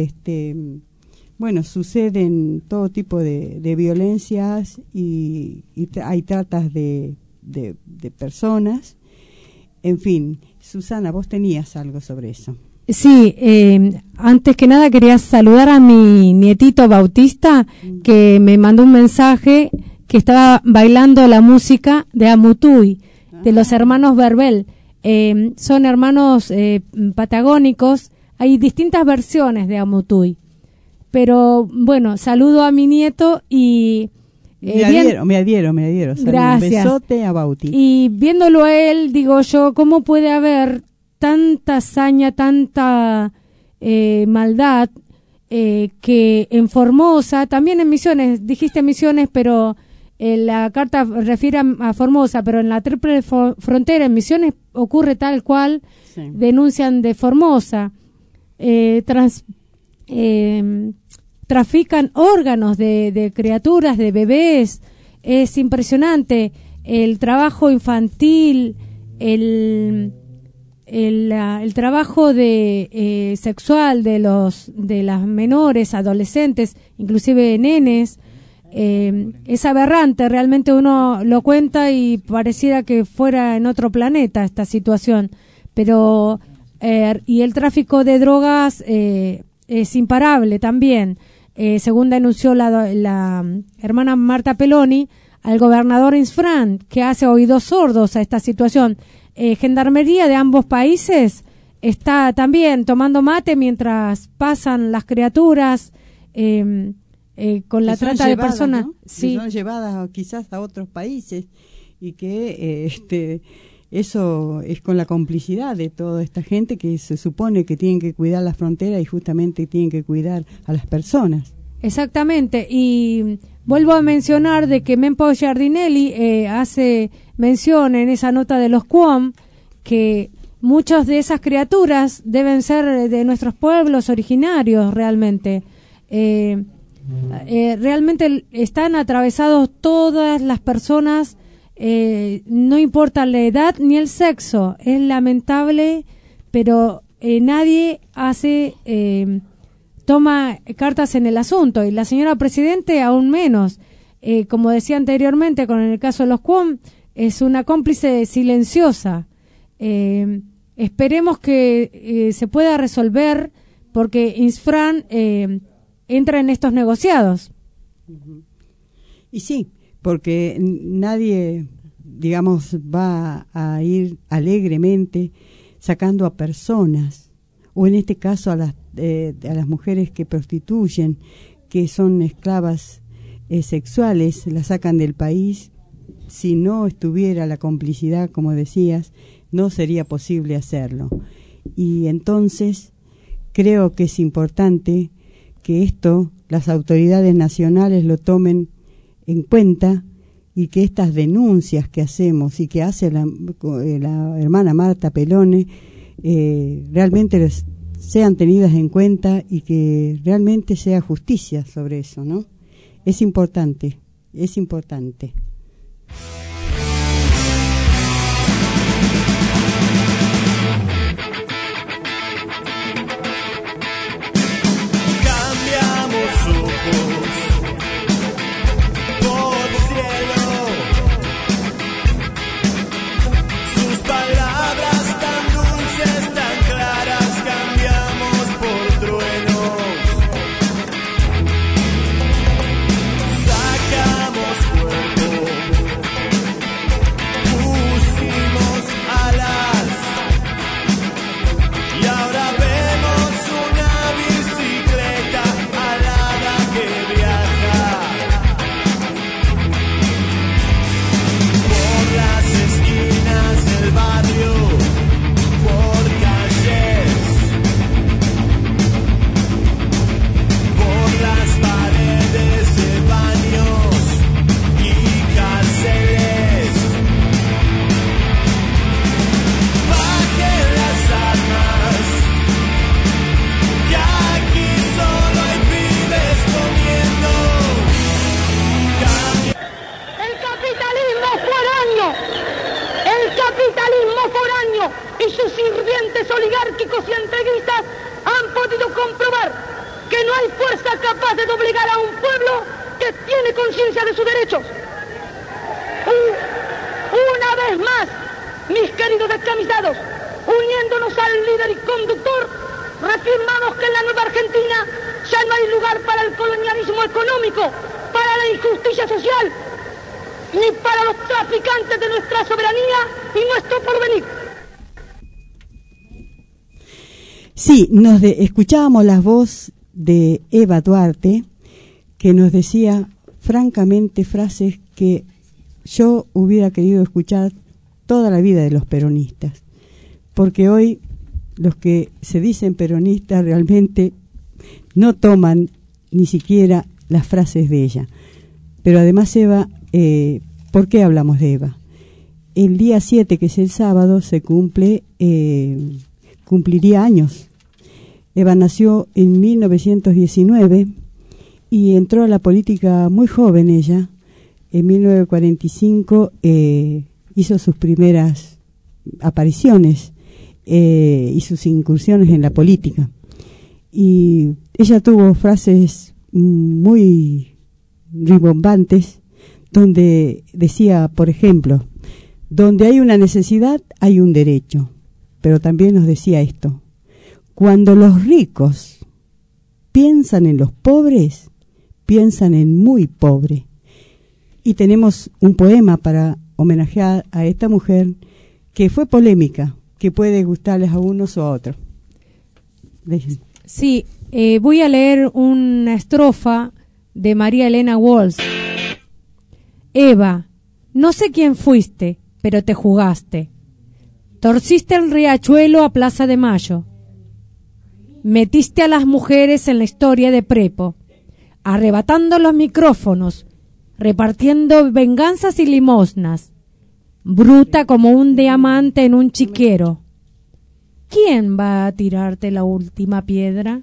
Speaker 2: suceden todo tipo de violencias y hay tratas de personas. En fin, Susana, vos tenías algo sobre eso.
Speaker 3: Sí, antes que nada quería saludar a mi nietito Bautista, que me mandó un mensaje que estaba bailando la música de Amutuy, de los hermanos Verbel. Son hermanos patagónicos, hay distintas versiones de Amutuy. Pero bueno, saludo a mi nieto y...
Speaker 2: me adhiero.
Speaker 3: Gracias.
Speaker 2: Un besote a Bauti.
Speaker 3: Y viéndolo a él, digo yo, ¿cómo puede haber tanta hazaña, tanta maldad que en Formosa, también en Misiones, dijiste Misiones, pero la carta refiere a Formosa, pero en la triple frontera, en Misiones, ocurre tal cual, sí. Denuncian de Formosa, trafican órganos de criaturas, de bebés. Es impresionante el trabajo infantil, el trabajo sexual de las menores, adolescentes, inclusive nenes. Es aberrante, realmente uno lo cuenta y pareciera que fuera en otro planeta esta situación, pero y el tráfico de drogas es imparable también, según denunció la hermana Marta Peloni al gobernador Insfrán, que hace oídos sordos a esta situación. Gendarmería de ambos países está también tomando mate mientras pasan las criaturas con la trata de personas, ¿no? Sí.
Speaker 2: Que son llevadas quizás a otros países y que eso es con la complicidad de toda esta gente que se supone que tienen que cuidar la frontera y justamente tienen que cuidar a las personas.
Speaker 3: Exactamente, y vuelvo a mencionar de que Mempo Giardinelli hace mención en esa nota de los QOM que muchas de esas criaturas deben ser de nuestros pueblos originarios realmente. Realmente están atravesados todas las personas, no importa la edad ni el sexo. Es lamentable, pero nadie toma cartas en el asunto, y la señora Presidente aún menos. Como decía anteriormente con el caso de los QOM, es una cómplice silenciosa. Esperemos que se pueda resolver, porque Insfran entra en estos negociados.
Speaker 2: Y sí, porque nadie, digamos, va a ir alegremente sacando a personas, o en este caso a las mujeres que prostituyen, que son esclavas sexuales, las sacan del país. Si no estuviera la complicidad, como decías, no sería posible hacerlo. Y entonces creo que es importante que esto las autoridades nacionales lo tomen en cuenta, y que estas denuncias que hacemos y que hace la hermana Marta Pelone realmente sean tenidas en cuenta, y que realmente sea justicia sobre eso, ¿no? Es importante, es importante.
Speaker 18: Y sus sirvientes oligárquicos y entreguistas han podido comprobar que no hay fuerza capaz de doblegar a un pueblo que tiene conciencia de sus derechos. Una vez más, mis queridos descamisados, uniéndonos al líder y conductor, reafirmamos que en la nueva Argentina ya no hay lugar para el colonialismo económico, para la injusticia social, ni para los traficantes de nuestra soberanía y nuestro porvenir.
Speaker 2: Sí, escuchábamos la voz de Eva Duarte, que nos decía francamente frases que yo hubiera querido escuchar toda la vida de los peronistas, porque hoy los que se dicen peronistas realmente no toman ni siquiera las frases de ella. Pero además, Eva, ¿por qué hablamos de Eva? El día 7, que es el sábado, se cumpliría años. Eva nació en 1919 y entró a la política muy joven ella. En 1945 hizo sus primeras apariciones y sus incursiones en la política. Y ella tuvo frases muy rimbombantes, donde decía, por ejemplo, donde hay una necesidad hay un derecho. Pero también nos decía esto: cuando los ricos piensan en los pobres, piensan en muy pobre. Y tenemos un poema para homenajear a esta mujer que fue polémica, que puede gustarles a unos o a otros.
Speaker 3: Sí, voy a leer una estrofa de María Elena Walsh. Eva, no sé quién fuiste, pero te jugaste. Torciste el riachuelo a Plaza de Mayo. Metiste a las mujeres en la historia de Prepo. arrebatando los micrófonos, repartiendo venganzas y limosnas, bruta como un diamante en un chiquero. ¿Quién va a tirarte la última piedra?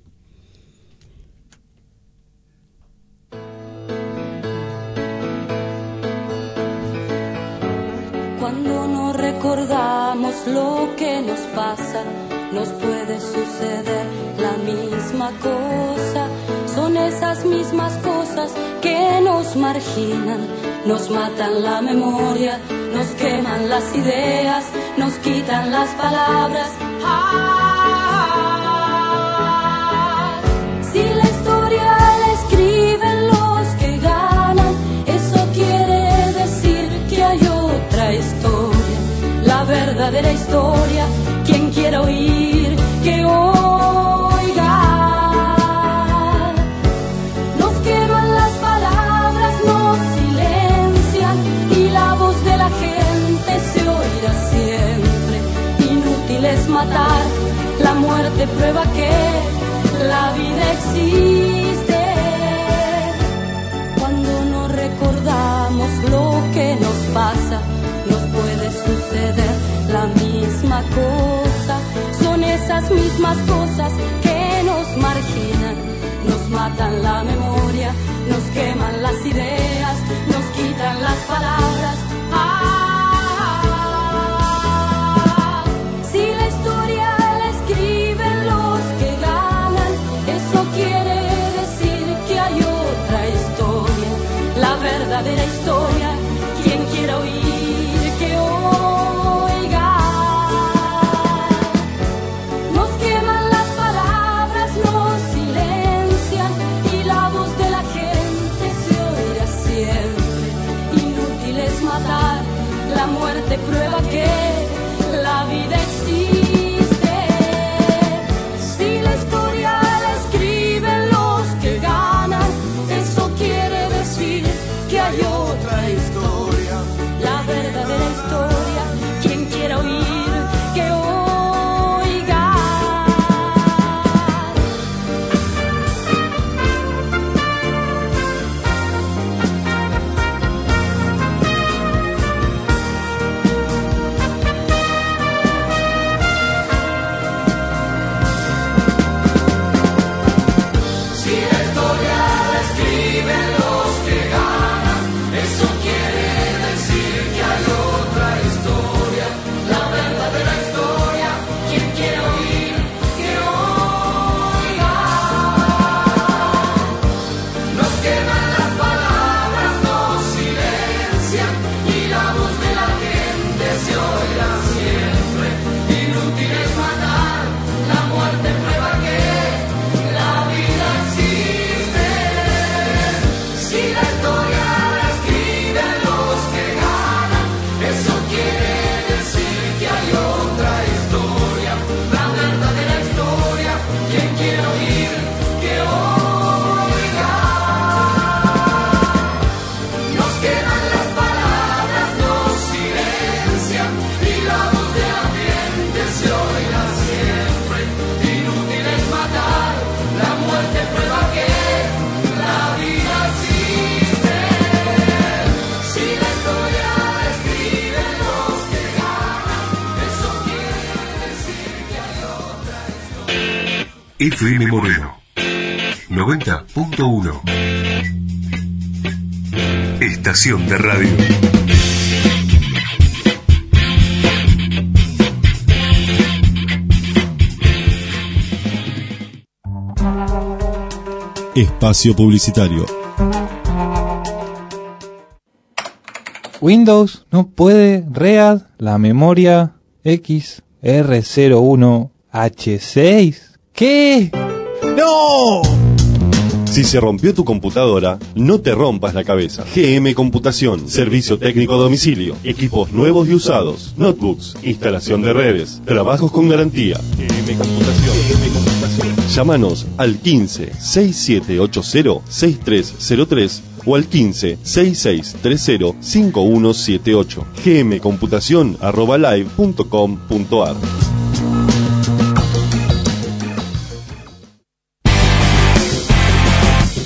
Speaker 19: Cuando no recordamos lo que nos pasa, nos puede suceder la misma cosa. Son esas mismas cosas que nos marginan, nos matan la memoria, nos queman las ideas, nos quitan las palabras. Si la historia la escriben los que ganan, eso quiere decir que hay otra historia, la verdadera historia. Quien quiera oír, que oiga. Nos queman las palabras, nos silencian y la voz de la gente se oirá siempre. Inútil es matar, la muerte prueba que la vida existe. Cuando no recordamos lo que nos pasa, nos puede suceder la misma cosa. Son esas mismas cosas que nos marginan, nos matan la memoria, nos queman las ideas, nos quitan las palabras. Si la historia la escriben los que ganan, eso quiere decir que hay otra historia, la verdadera historia. Quien quiera oír, que oiga. Nos queman las palabras, nos silencian y la voz de la gente se oirá siempre. Inútil es matar, la muerte prueba que la vida existe. Si la historia la escriben los que ganan, eso quiere decir que hay otra historia, la verdadera historia. Quien quiera oír, que oiga.
Speaker 6: Si la historia la escriben los que ganan, eso quiere decir que hay otra historia, la verdadera historia. Quien quiera oír, que oiga. Nos queman las palabras, nos silencian y la voz de la gente se oirá siempre. Inútil es matar, la muerte prueba que la vida existe. Si la historia la escriben los que ganan, eso quiere decir que hay otra historia, la verdadera historia. Quien quiera oír, que oiga. Nos quedan las palabras, nos silencian y la voz de la gente se oirá siempre. Inútil es matar, la muerte prueba que la vida existe. Si la historia la escriben los que ganan, eso quiere decir que hay otra historia.
Speaker 1: FM Moreno 90.1. Estación de radio.
Speaker 9: Espacio publicitario.
Speaker 20: Windows no puede READ la memoria XR01H6. ¿Qué?
Speaker 9: ¡No! Si se rompió tu computadora, no te rompas la cabeza. GM Computación, servicio técnico a domicilio, equipos nuevos y usados, notebooks, instalación de redes, trabajos con garantía. GM Computación. Llámanos al 15 6780 6303 o al 15 6630 5178. gmcomputacion@live.com.ar.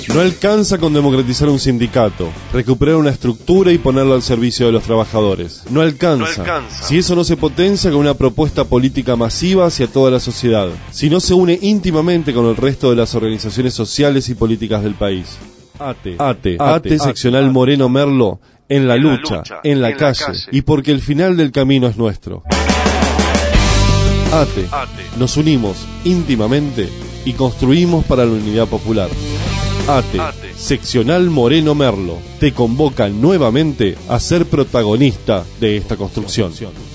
Speaker 9: No alcanza con democratizar un sindicato, recuperar una estructura y ponerla al servicio de los trabajadores. No alcanza. Si eso no se potencia con una propuesta política masiva hacia toda la sociedad. Si no se une íntimamente con el resto de las organizaciones sociales y políticas del país. ATE seccional Moreno Merlo, en la lucha, en la calle, y porque el final del camino es nuestro. ATE, nos unimos íntimamente y construimos para la unidad popular. ATE, seccional Moreno Merlo, te convoca nuevamente a ser protagonista de esta construcción.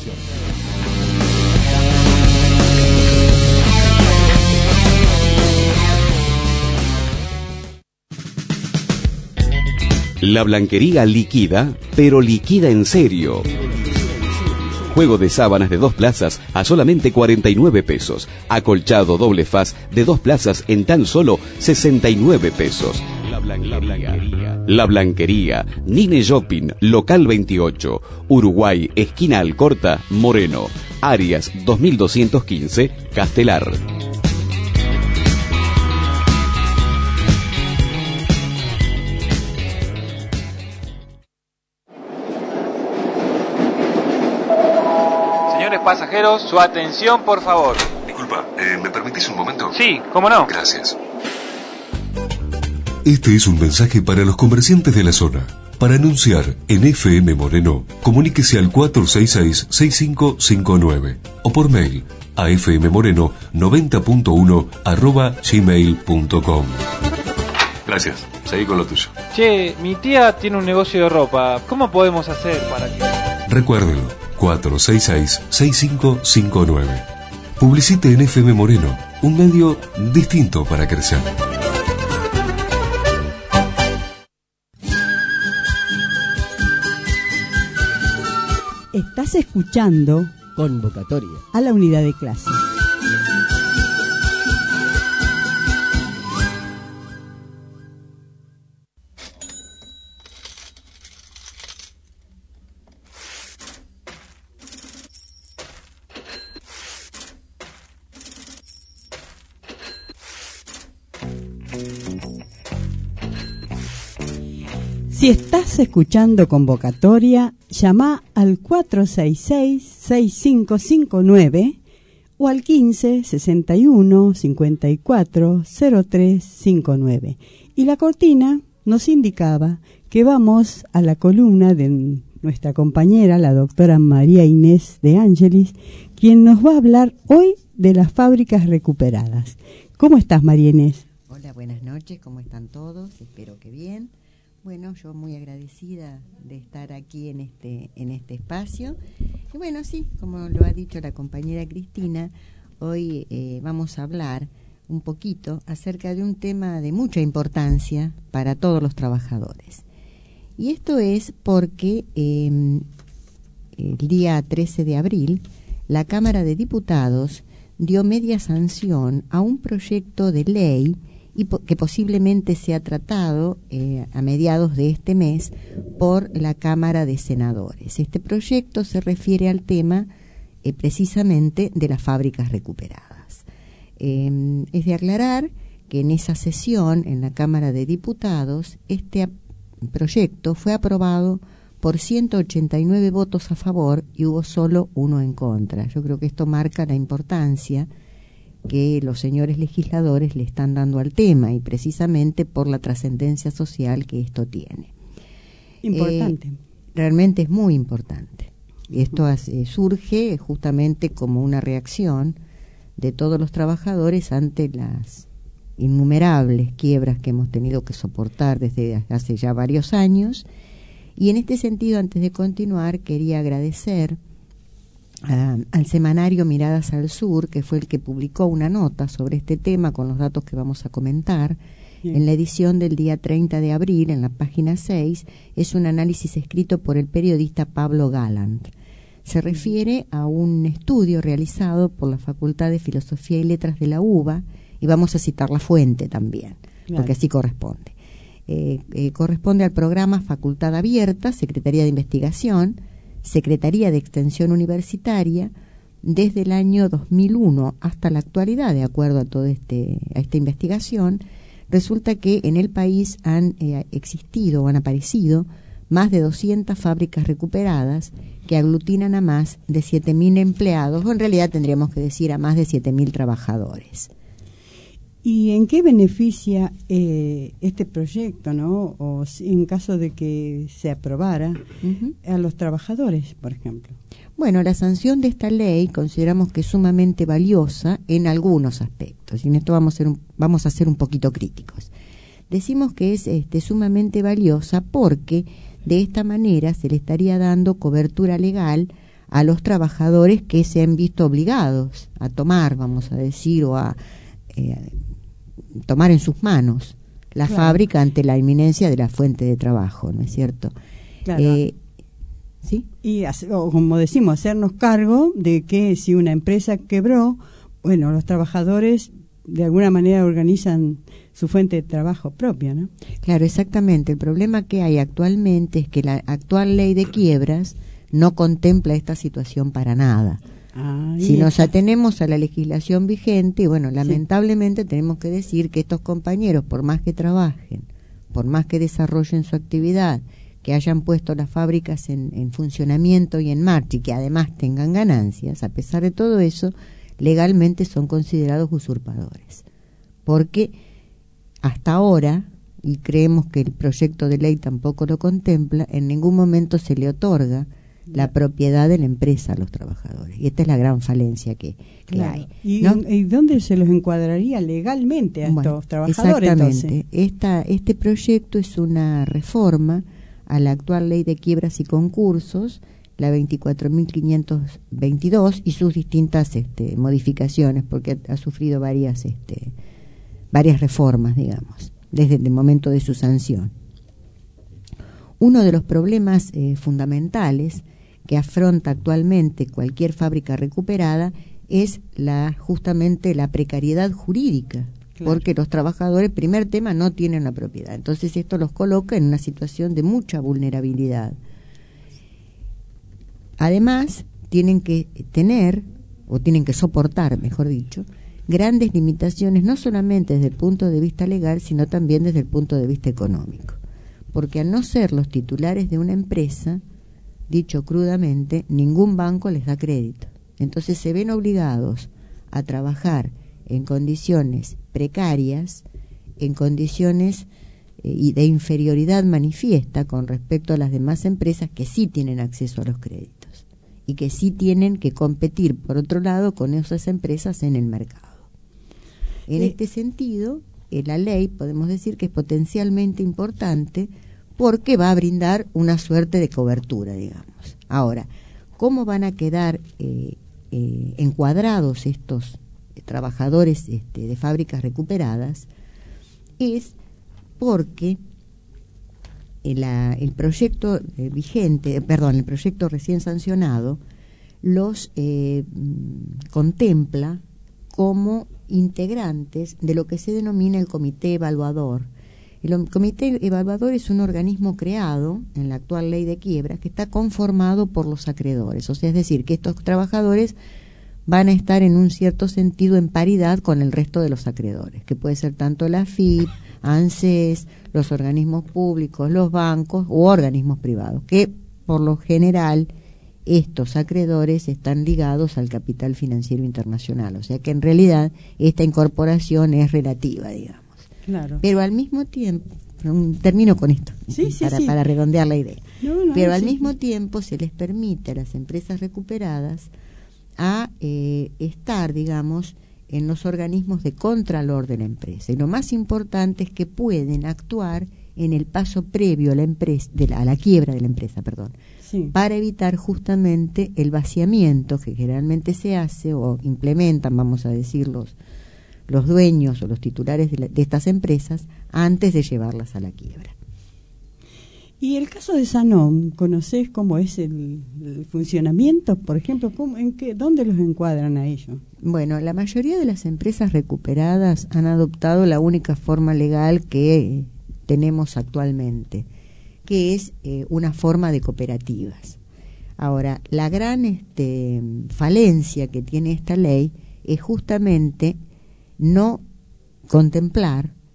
Speaker 21: La Blanquería liquida, pero liquida en serio. Juego de sábanas de 2 plazas a solamente 49 pesos. Acolchado doble faz de 2 plazas en tan solo 69 pesos. La Blanquería, Nine Shopping, local 28, Uruguay, esquina Alcorta, Moreno. Arias 2215, Castelar.
Speaker 20: Pasajeros, su atención, por favor.
Speaker 1: Disculpa, ¿me permitís un momento?
Speaker 20: Sí, ¿cómo no?
Speaker 1: Gracias. Este es un mensaje para los comerciantes de la zona. Para anunciar en FM Moreno, comuníquese al 466-6559 o por mail a fmmoreno90.1@gmail.com. Gracias, seguí con lo tuyo.
Speaker 20: Che, mi tía tiene un negocio de ropa. ¿Cómo podemos hacer para que...?
Speaker 1: Recuérdelo. 466-6559. Publicite en FM Moreno, un medio distinto para crecer.
Speaker 2: Estás escuchando
Speaker 4: Convocatoria
Speaker 2: a la unidad de clase. Si estás escuchando Convocatoria, llama al 466-6559 o al 15-61-54-0359. Y la cortina nos indicaba que vamos a la columna de nuestra compañera, la doctora María Inés de Ángelis, quien nos va a hablar hoy de las fábricas recuperadas. ¿Cómo estás, María Inés?
Speaker 22: Hola, buenas noches, ¿cómo están todos? Espero que bien. Bueno, yo muy agradecida de estar aquí en este espacio. Y bueno, sí, como lo ha dicho la compañera Cristina, hoy vamos a hablar un poquito acerca de un tema de mucha importancia para todos los trabajadores. Y esto es porque el día 13 de abril la Cámara de Diputados dio media sanción a un proyecto de ley y que posiblemente sea tratado a mediados de este mes por la Cámara de Senadores. Este proyecto se refiere al tema precisamente de las fábricas recuperadas. Es de aclarar que en esa sesión en la Cámara de Diputados este proyecto fue aprobado por 189 votos a favor y hubo solo 1 en contra. Yo creo que esto marca la importancia que los señores legisladores le están dando al tema y precisamente por la trascendencia social que esto tiene.
Speaker 2: Importante.
Speaker 22: Realmente es muy importante. Esto surge justamente como una reacción de todos los trabajadores ante las innumerables quiebras que hemos tenido que soportar desde hace ya varios años. Y en este sentido, antes de continuar, quería agradecer al semanario Miradas al Sur, que fue el que publicó una nota sobre este tema con los datos que vamos a comentar. Bien. En la edición del día 30 de abril, en la página 6, es un análisis escrito por el periodista Pablo Gallant. Se refiere a un estudio realizado por la Facultad de Filosofía y Letras de la UBA, y vamos a citar la fuente también, claro, porque así corresponde. Corresponde al programa Facultad Abierta, Secretaría de Investigación, Secretaría de Extensión Universitaria, desde el año 2001 hasta la actualidad, de acuerdo a toda esta investigación, resulta que en el país han existido o han aparecido más de 200 fábricas recuperadas que aglutinan a más de 7.000 empleados, o en realidad tendríamos que decir a más de 7.000 trabajadores.
Speaker 2: ¿Y en qué beneficia este proyecto, no? O en caso de que se aprobara, a los trabajadores, por ejemplo.
Speaker 22: Bueno, la sanción de esta ley consideramos que es sumamente valiosa en algunos aspectos, y en esto vamos a ser un poquito críticos. Decimos que es sumamente valiosa porque de esta manera se le estaría dando cobertura legal a los trabajadores que se han visto obligados a tomar, vamos a decir, o a tomar en sus manos la fábrica ante la inminencia de la fuente de trabajo, ¿no es cierto?
Speaker 2: Claro.
Speaker 22: ¿Sí?
Speaker 2: Y o como decimos, hacernos cargo de que si una empresa quebró, bueno, los trabajadores de alguna manera organizan su fuente de trabajo propia, ¿no? Claro, exactamente. El problema que hay actualmente es que la actual ley de quiebras no contempla esta situación para nada. Si nos atenemos a la legislación vigente, bueno, lamentablemente tenemos que decir que estos compañeros, por más que trabajen, por más que desarrollen su actividad, que hayan puesto las fábricas en funcionamiento y en marcha y que además tengan ganancias, a pesar de todo eso, legalmente son considerados usurpadores. Porque hasta ahora, y creemos que el proyecto de ley tampoco lo contempla, en ningún momento se le otorga la propiedad de la empresa a los trabajadores. Y esta es la gran falencia que hay. ¿Y dónde se los encuadraría legalmente a estos trabajadores?
Speaker 22: Exactamente. Este proyecto es una reforma a la actual ley de quiebras y concursos, la 24.522, y sus distintas modificaciones, porque ha sufrido varias reformas, digamos, desde el momento de su sanción. Uno de los problemas fundamentales que afronta actualmente cualquier fábrica recuperada es justamente la precariedad jurídica, porque los trabajadores, primer tema, no tienen la propiedad. Entonces esto los coloca en una situación de mucha vulnerabilidad. Además, tienen que soportar, mejor dicho, grandes limitaciones, no solamente desde el punto de vista legal, sino también desde el punto de vista económico. Porque al no ser los titulares de una empresa, dicho crudamente, ningún banco les da crédito. Entonces se ven obligados a trabajar en condiciones precarias, en condiciones de inferioridad manifiesta con respecto a las demás empresas que sí tienen acceso a los créditos y que sí tienen que competir, por otro lado, con esas empresas en el mercado. En este sentido, la ley podemos decir que es potencialmente importante porque va a brindar una suerte de cobertura, digamos. Ahora, ¿cómo van a quedar encuadrados estos trabajadores de fábricas recuperadas? Es porque el proyecto el proyecto recién sancionado los contempla como integrantes de lo que se denomina el comité evaluador. El comité evaluador es un organismo creado en la actual ley de quiebra que está conformado por los acreedores, o sea, es decir, que estos trabajadores van a estar en un cierto sentido en paridad con el resto de los acreedores, que puede ser tanto la AFIP, ANSES, los organismos públicos, los bancos u organismos privados, que por lo general estos acreedores están ligados al capital financiero internacional, o sea que en realidad esta incorporación es relativa, digamos. Claro. Pero al mismo tiempo, termino con esto, para redondear la idea, pero al mismo tiempo se les permite a las empresas recuperadas a estar, digamos, en los organismos de contralor de la empresa. Y lo más importante es que pueden actuar en el paso previo a la empresa, a la quiebra de la empresa, para evitar justamente el vaciamiento que generalmente se hace o implementan, vamos a decir, los dueños o los titulares de estas empresas antes de llevarlas a la quiebra.
Speaker 2: Y el caso de Sanom, ¿conocés cómo es el funcionamiento? Por ejemplo, ¿dónde los encuadran a ellos?
Speaker 22: Bueno, la mayoría de las empresas recuperadas han adoptado la única forma legal que tenemos actualmente, que es una forma de cooperativas. Ahora, la gran falencia que tiene esta ley es justamente no contemplar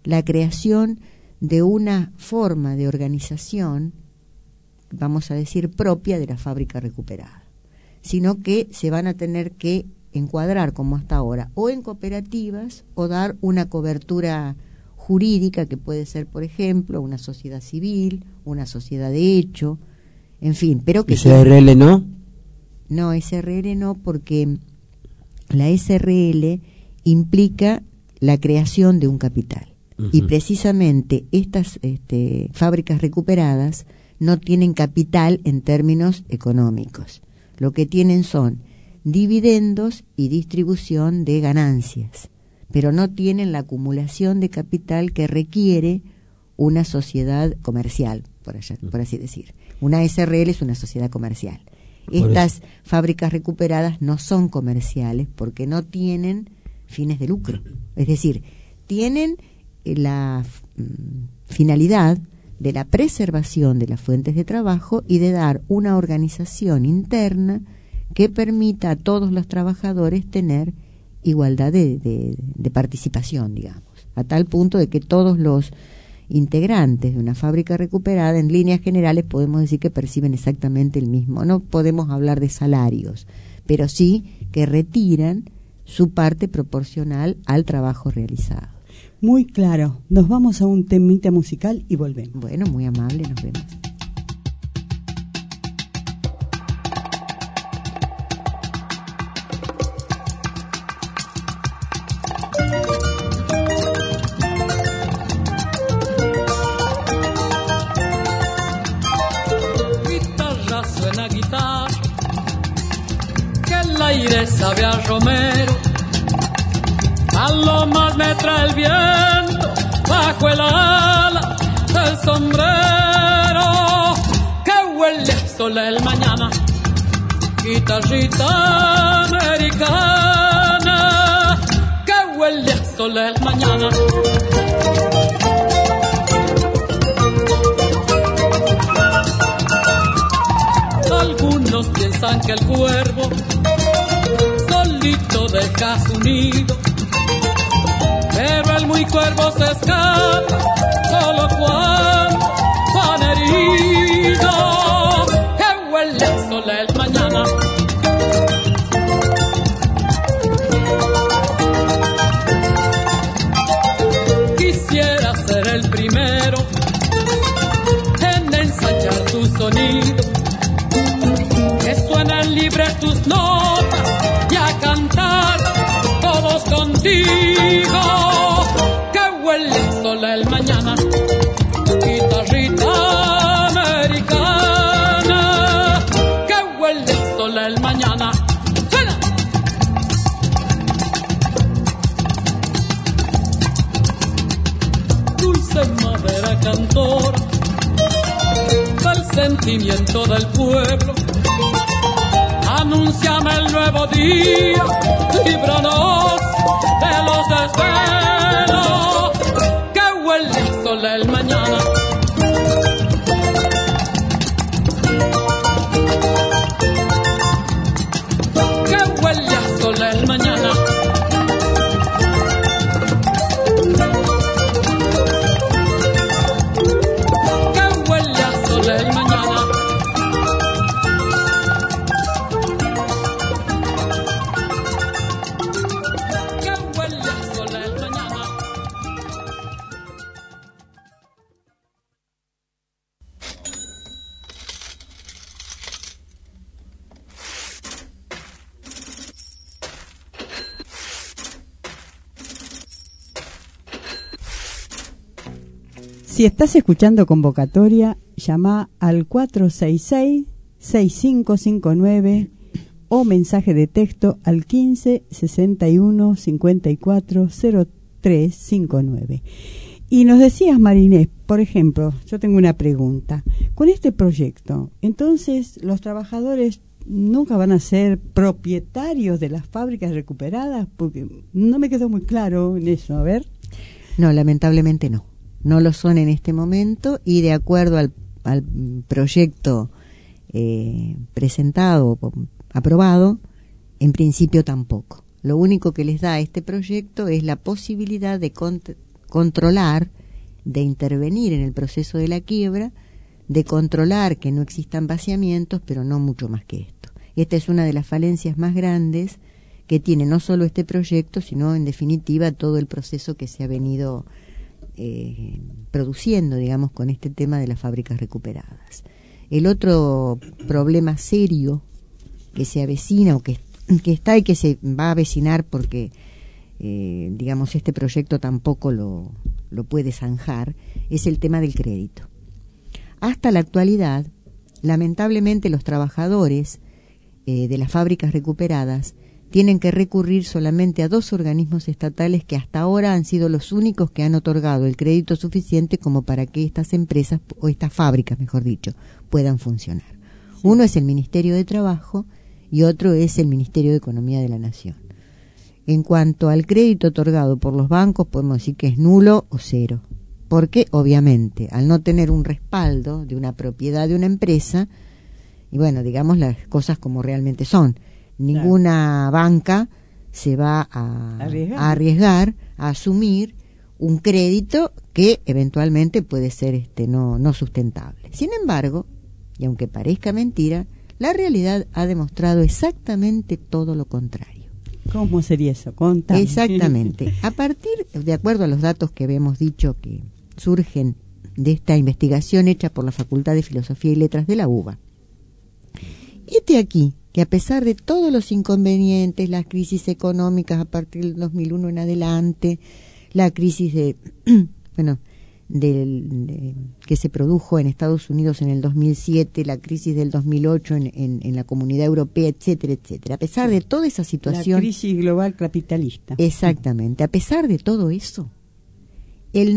Speaker 22: la creación de una forma de organización, vamos a decir, propia de la fábrica recuperada, sino que se van a tener que encuadrar, como hasta ahora, o en cooperativas o dar una cobertura jurídica que puede ser, por ejemplo, una sociedad civil, una sociedad de hecho, en fin, pero que...
Speaker 4: ¿SRL no?
Speaker 22: No, SRL no, porque la SRL implica la creación de un capital. Y precisamente estas fábricas recuperadas no tienen capital en términos económicos. Lo que tienen son dividendos y distribución de ganancias, pero no tienen la acumulación de capital que requiere una sociedad comercial, por así decir. Una SRL es una sociedad comercial. Estas fábricas recuperadas no son comerciales porque no tienen fines de lucro. Es decir, tienen la finalidad de la preservación de las fuentes de trabajo y de dar una organización interna que permita a todos los trabajadores tener igualdad de participación, digamos, a tal punto de que todos los integrantes de una fábrica recuperada, en líneas generales, podemos decir que perciben exactamente el mismo. No podemos hablar de salarios, pero sí que retiran su parte proporcional al trabajo realizado.
Speaker 2: Muy claro. Nos vamos a un temita musical y volvemos.
Speaker 22: Bueno, muy amable, nos vemos.
Speaker 6: Guitarra suena guitarra, que el aire sabe a romero. Palomas me trae el viento bajo el ala del sombrero, que huele a sol el mañana. Guitarrita americana, que huele a sol el mañana. Algunos piensan que el cuervo solito deja su nido, pero el muy cuervo se escapa solo cuando van herido, que huele el sol el mañana. Quisiera ser el primero en ensayar tu sonido, que suenen libres tus notas y a cantar todos contigo, que huele el sol el mañana. Guitarrita americana, que huele el sol el mañana. ¡Suena! Dulce madera cantora del sentimiento del pueblo, anúnciame el nuevo día, líbranos de los desvelos, que huele el sol el mañana. Que huele el sol el mañana. Que huele el sol el mañana.
Speaker 2: Si estás escuchando convocatoria, llama al 466-6559 o mensaje de texto al 15 61 54 0359. Y nos decías, Marinés, por ejemplo, yo tengo una pregunta. Con este proyecto, entonces, ¿los trabajadores nunca van a ser propietarios de las fábricas recuperadas? Porque no me quedó muy claro en eso. A ver.
Speaker 22: No, lamentablemente no. No lo son en este momento, y de acuerdo al proyecto presentado, aprobado, en principio tampoco. Lo único que les da este proyecto es la posibilidad de controlar, de intervenir en el proceso de la quiebra, de controlar que no existan vaciamientos, pero no mucho más que esto. Esta es una de las falencias más grandes que tiene no solo este proyecto, sino en definitiva todo el proceso que se ha venido produciendo, digamos, con este tema de las fábricas recuperadas. El otro problema serio que se avecina o que está y que se va a avecinar porque digamos este proyecto tampoco lo puede zanjar, es el tema del crédito. Hasta la actualidad, lamentablemente los trabajadores de las fábricas recuperadas tienen que recurrir solamente a 2 organismos estatales que hasta ahora han sido los únicos que han otorgado el crédito suficiente como para que estas empresas, o estas fábricas mejor dicho, puedan funcionar. Uno es el Ministerio de Trabajo y otro es el Ministerio de Economía de la Nación. En cuanto al crédito otorgado por los bancos, podemos decir que es nulo o cero, porque obviamente al no tener un respaldo de una propiedad de una empresa, y bueno, digamos las cosas como realmente son, ninguna banca se va a arriesgar a asumir un crédito que eventualmente puede ser no sustentable. Sin embargo, y aunque parezca mentira, la realidad ha demostrado exactamente todo lo contrario.
Speaker 2: ¿Cómo sería eso? Contame.
Speaker 22: Exactamente. De acuerdo a los datos que habíamos dicho que surgen de esta investigación hecha por la Facultad de Filosofía y Letras de la UBA, aquí que a pesar de todos los inconvenientes, las crisis económicas a partir del 2001 en adelante, la crisis que se produjo en Estados Unidos en el 2007, la crisis del 2008 en la Comunidad Europea, etcétera, etcétera. A pesar de toda esa situación...
Speaker 2: La crisis global capitalista.
Speaker 22: Exactamente. A pesar de todo eso, el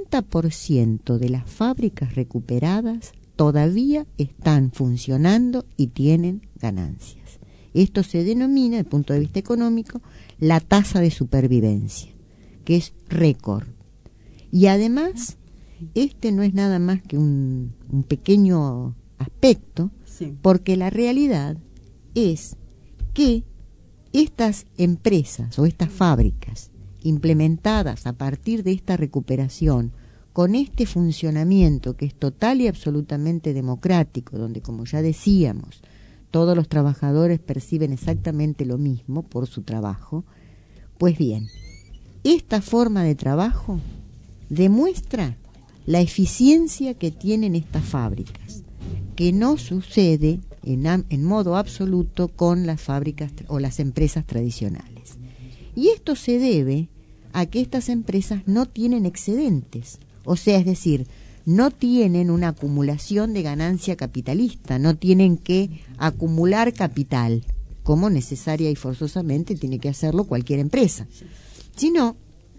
Speaker 22: 90% de las fábricas recuperadas todavía están funcionando y tienen ganancias. Esto se denomina, desde el punto de vista económico, la tasa de supervivencia, que es récord. Y además, no es nada más que un pequeño aspecto, porque la realidad es que estas empresas o estas fábricas implementadas a partir de esta recuperación, con este funcionamiento que es total y absolutamente democrático, donde, como ya decíamos, todos los trabajadores perciben exactamente lo mismo por su trabajo, pues bien, esta forma de trabajo demuestra la eficiencia que tienen estas fábricas, que no sucede en modo absoluto con las fábricas o las empresas tradicionales. Y esto se debe a que estas empresas no tienen excedentes, o sea, es decir, no tienen una acumulación de ganancia capitalista, no tienen que acumular capital, como necesaria y forzosamente tiene que hacerlo cualquier empresa, sino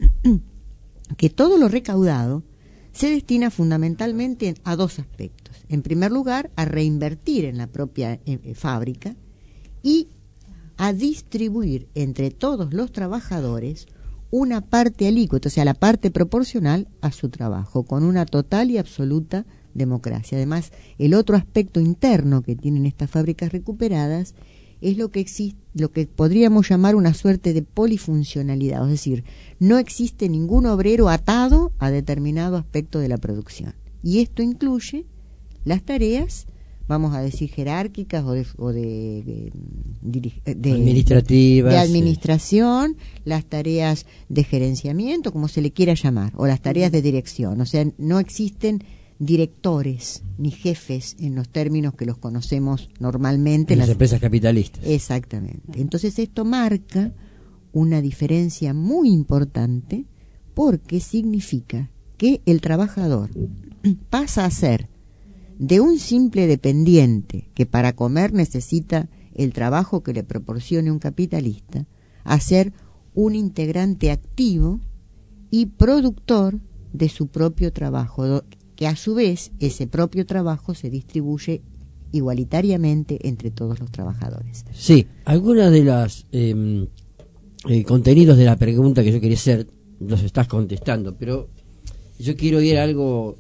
Speaker 22: que todo lo recaudado se destina fundamentalmente a 2 aspectos. En primer lugar, a reinvertir en la propia fábrica y a distribuir entre todos los trabajadores una parte alícuota, o sea, la parte proporcional a su trabajo, con una total y absoluta democracia. Además, el otro aspecto interno que tienen estas fábricas recuperadas es lo que podríamos llamar una suerte de polifuncionalidad, es decir, no existe ningún obrero atado a determinado aspecto de la producción. Y esto incluye las tareas, vamos a decir, jerárquicas o de
Speaker 4: administrativas,
Speaker 22: de administración, las tareas de gerenciamiento, como se le quiera llamar, o las tareas de dirección. O sea, no existen directores ni jefes en los términos que los conocemos normalmente
Speaker 4: en las empresas capitalistas.
Speaker 22: Exactamente. Entonces esto marca una diferencia muy importante, porque significa que el trabajador pasa a ser de un simple dependiente que para comer necesita el trabajo que le proporcione un capitalista, a ser un integrante activo y productor de su propio trabajo, que a su vez ese propio trabajo se distribuye igualitariamente entre todos los trabajadores.
Speaker 4: Sí, algunas de las contenidos de la pregunta que yo quería hacer los estás contestando, pero yo quiero ir a algo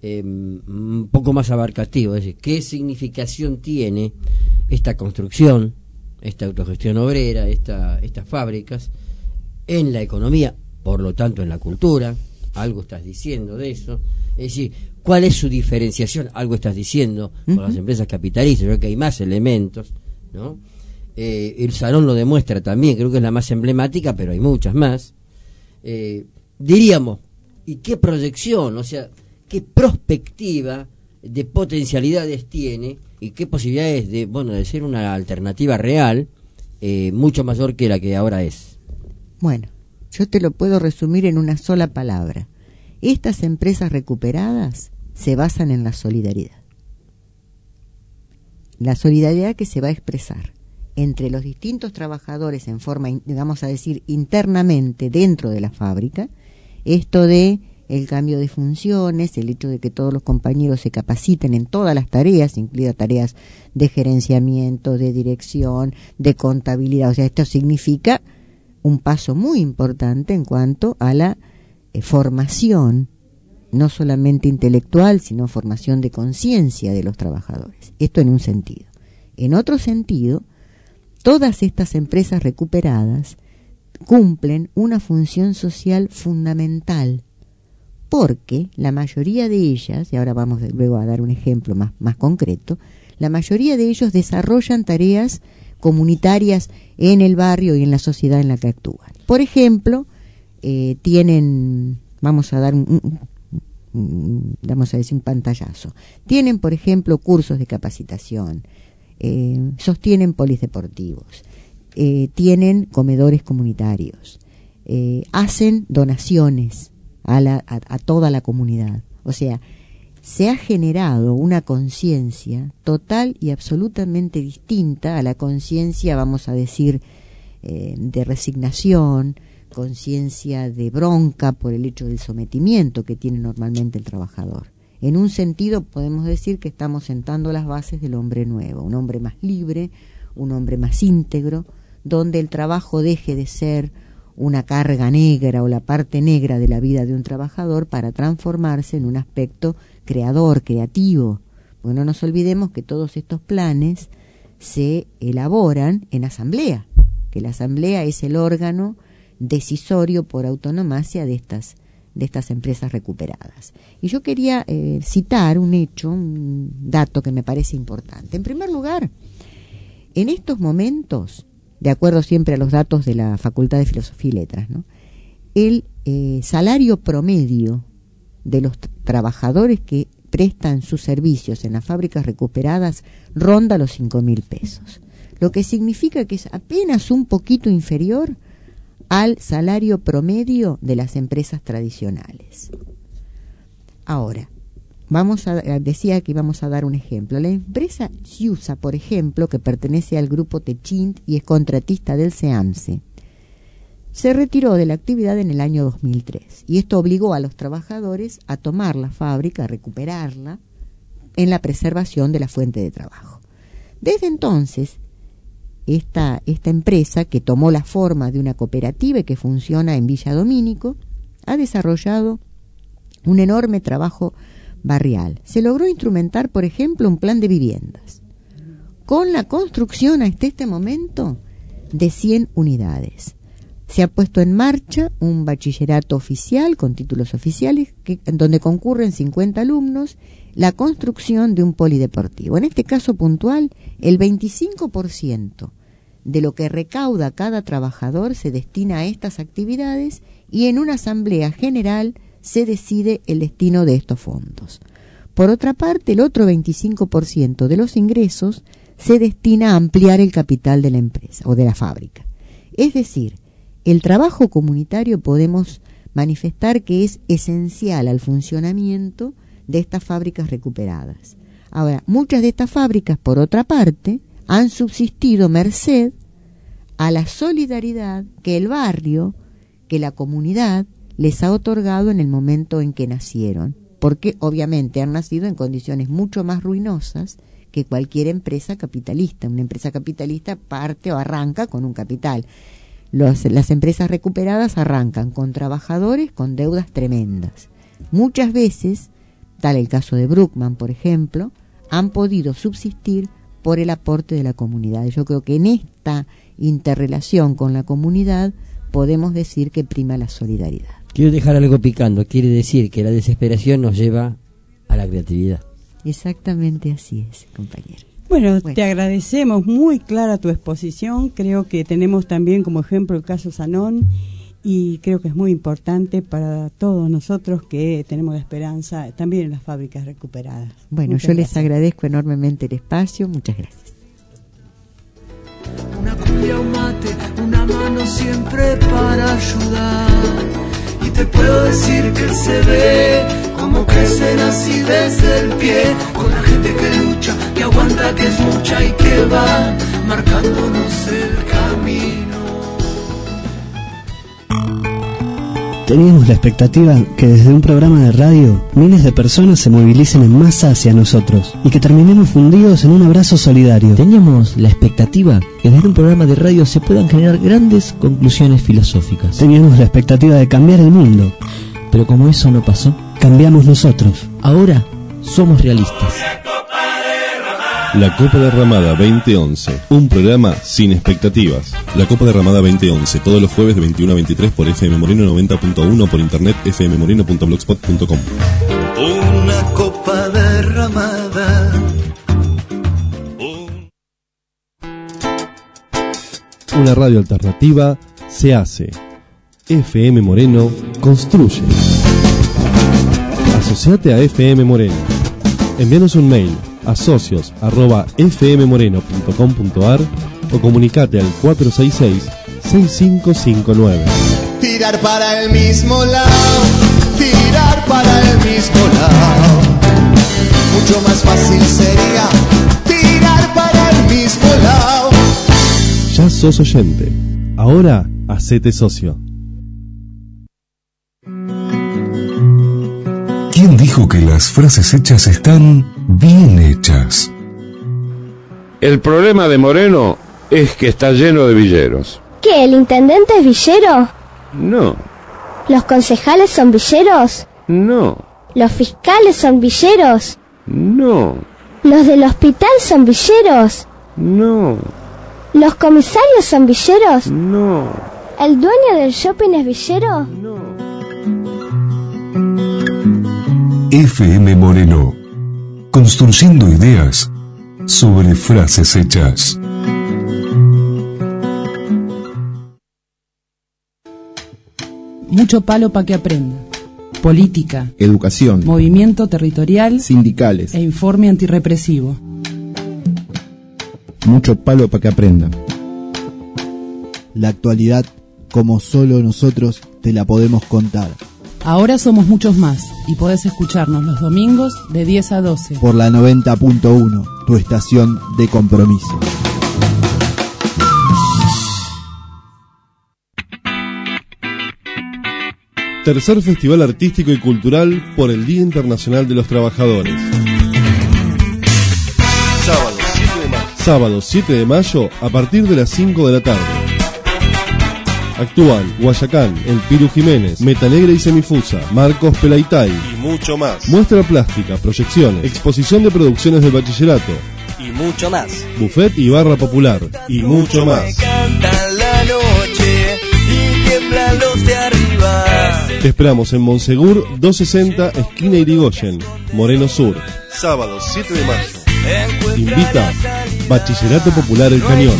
Speaker 4: un poco más abarcativo, es decir, ¿qué significación tiene esta construcción, esta autogestión obrera, estas fábricas en la economía, por lo tanto en la cultura, algo estás diciendo de eso. Es decir, ¿cuál es su diferenciación? Algo estás diciendo con las empresas capitalistas. Yo creo que hay más elementos, ¿no? El Salón lo demuestra también, creo que es la más emblemática, pero hay muchas más. Diríamos, ¿y qué proyección? O sea, ¿qué perspectiva de potencialidades tiene y qué posibilidades de ser una alternativa real mucho mayor que la que ahora es?
Speaker 22: Bueno, yo te lo puedo resumir en una sola palabra. Estas empresas recuperadas se basan en la solidaridad. La solidaridad que se va a expresar entre los distintos trabajadores en forma, vamos a decir, internamente dentro de la fábrica, esto de el cambio de funciones, el hecho de que todos los compañeros se capaciten en todas las tareas, incluidas tareas de gerenciamiento, de dirección, de contabilidad. O sea, esto significa un paso muy importante en cuanto a la formación, no solamente intelectual, sino formación de conciencia de los trabajadores. Esto en un sentido. En otro sentido, todas estas empresas recuperadas cumplen una función social fundamental, porque la mayoría de ellas, y ahora vamos luego a dar un ejemplo más concreto, la mayoría de ellos desarrollan tareas comunitarias en el barrio y en la sociedad en la que actúan. Por ejemplo, tienen, vamos a decir un pantallazo, tienen, por ejemplo, cursos de capacitación, sostienen polideportivos, tienen comedores comunitarios, hacen donaciones a toda la comunidad. O sea, se ha generado una conciencia total y absolutamente distinta a la conciencia, vamos a decir, de resignación, conciencia de bronca por el hecho del sometimiento que tiene normalmente el trabajador. En un sentido podemos decir que estamos sentando las bases del hombre nuevo, un hombre más libre, un hombre más íntegro, donde el trabajo deje de ser una carga negra o la parte negra de la vida de un trabajador para transformarse en un aspecto creador, creativo. Porque no nos olvidemos que todos estos planes se elaboran en asamblea, que la asamblea es el órgano decisorio por autonomacia de estas empresas recuperadas. Y yo quería citar un hecho, un dato que me parece importante. En primer lugar, en estos momentos, de acuerdo siempre a los datos de la Facultad de Filosofía y Letras, ¿no?, el salario promedio de los trabajadores que prestan sus servicios en las fábricas recuperadas ronda los 5.000 pesos, lo que significa que es apenas un poquito inferior al salario promedio de las empresas tradicionales. Ahora, decía que íbamos a dar un ejemplo. La empresa Ciusa, por ejemplo, que pertenece al grupo Techint y es contratista del SEAMSE, se retiró de la actividad en el año 2003 y esto obligó a los trabajadores a tomar la fábrica, a recuperarla en la preservación de la fuente de trabajo. Desde entonces, esta empresa, que tomó la forma de una cooperativa y que funciona en Villa Domínico, ha desarrollado un enorme trabajo barrial. Se logró instrumentar, por ejemplo, un plan de viviendas con la construcción hasta este momento de 100 unidades. Se ha puesto en marcha un bachillerato oficial con títulos oficiales donde concurren 50 alumnos, la construcción de un polideportivo. En este caso puntual, el 25% de lo que recauda cada trabajador se destina a estas actividades y en una asamblea general se decide el destino de estos fondos. Por otra parte, el otro 25% de los ingresos se destina a ampliar el capital de la empresa o de la fábrica. Es decir, el trabajo comunitario podemos manifestar que es esencial al funcionamiento de estas fábricas recuperadas. Ahora, muchas de estas fábricas, por otra parte, han subsistido merced a la solidaridad que el barrio, que la comunidad les ha otorgado en el momento en que nacieron, porque obviamente han nacido en condiciones mucho más ruinosas que cualquier empresa capitalista. Una empresa capitalista parte o arranca con un capital. Las empresas recuperadas arrancan con trabajadores con deudas tremendas. Muchas veces, tal el caso de Bruckmann, por ejemplo, han podido subsistir por el aporte de la comunidad. Yo creo que en esta interrelación con la comunidad podemos decir que prima la solidaridad.
Speaker 4: Quiero dejar algo picando. Quiere decir que la desesperación nos lleva a la creatividad.
Speaker 22: Exactamente así es, compañero.
Speaker 2: Bueno, te agradecemos, muy clara tu exposición. Creo que tenemos también como ejemplo el caso Sanón, y creo que es muy importante para todos nosotros que tenemos la esperanza también en las fábricas recuperadas.
Speaker 22: Bueno,
Speaker 2: muchas
Speaker 22: yo
Speaker 2: gracias.
Speaker 22: les agradezco enormemente el espacio. Muchas gracias.
Speaker 6: Una cumbia, un mate, una mano siempre para ayudar. Y te puedo decir que se ve como crecen así desde el pie, con la gente que lucha, que aguanta, que es mucha y que va marcándonos el camino.
Speaker 5: Teníamos la expectativa que desde un programa de radio miles de personas se movilicen en masa hacia nosotros y que terminemos fundidos en un abrazo solidario.
Speaker 8: Teníamos la expectativa que desde un programa de radio se puedan generar grandes conclusiones filosóficas.
Speaker 5: Teníamos la expectativa de cambiar el mundo.
Speaker 8: Pero como eso no pasó,
Speaker 5: cambiamos nosotros.
Speaker 8: Ahora somos realistas.
Speaker 9: La Copa Derramada 2011, un programa sin expectativas. La Copa Derramada 2011, todos los jueves de 21 a 23 por FM Moreno 90.1, por internet fmmoreno.blogspot.com.
Speaker 6: Una copa derramada.
Speaker 9: Una radio alternativa se hace. FM Moreno construye. Asociate a FM Moreno. Envíanos un mail a socios@fmmoreno.com.ar o comunicate al 466-6559.
Speaker 6: Tirar para el mismo lado, tirar para el mismo lado. Mucho más fácil sería tirar para el mismo lado.
Speaker 9: Ya sos oyente. Ahora hacete socio.
Speaker 1: ¿Quién dijo que las frases hechas están bien hechas?
Speaker 10: El problema de Moreno es que está lleno de villeros.
Speaker 11: ¿Qué, el intendente es villero?
Speaker 10: No,
Speaker 11: ¿Los concejales son villeros?
Speaker 10: no,
Speaker 11: ¿Los fiscales son villeros?
Speaker 10: no,
Speaker 11: ¿Los del hospital son villeros?
Speaker 10: no,
Speaker 11: ¿Los comisarios son villeros?
Speaker 10: no.
Speaker 11: ¿El dueño del shopping es villero?
Speaker 1: FM Moreno, construyendo ideas sobre frases hechas.
Speaker 7: Mucho palo para que aprenda. Política,
Speaker 23: educación,
Speaker 7: movimiento territorial,
Speaker 23: sindicales
Speaker 7: e informe antirrepresivo.
Speaker 23: Mucho palo para que aprenda.
Speaker 24: La actualidad, como solo nosotros te la podemos contar.
Speaker 7: Ahora somos muchos más y podés escucharnos los domingos de 10 a 12.
Speaker 24: Por la 90.1, tu estación de compromiso.
Speaker 9: Tercer Festival Artístico y Cultural por el Día Internacional de los Trabajadores. Sábado 7 de mayo a partir de las 5 de la tarde. Actúan Guayacán, El Piru Jiménez, Metanegra y Semifusa, Marcos Pelaitay
Speaker 12: y mucho más.
Speaker 9: Muestra plástica, proyecciones, exposición de producciones del bachillerato
Speaker 12: Y mucho más.
Speaker 9: buffet y barra popular y mucho más.
Speaker 6: Cantan la noche y tiemblan los de arriba.
Speaker 9: Te esperamos en Monsegur 260, esquina Irigoyen, Moreno Sur.
Speaker 12: Sábado 7 de mayo.
Speaker 9: Invita Bachillerato Popular El Cañón.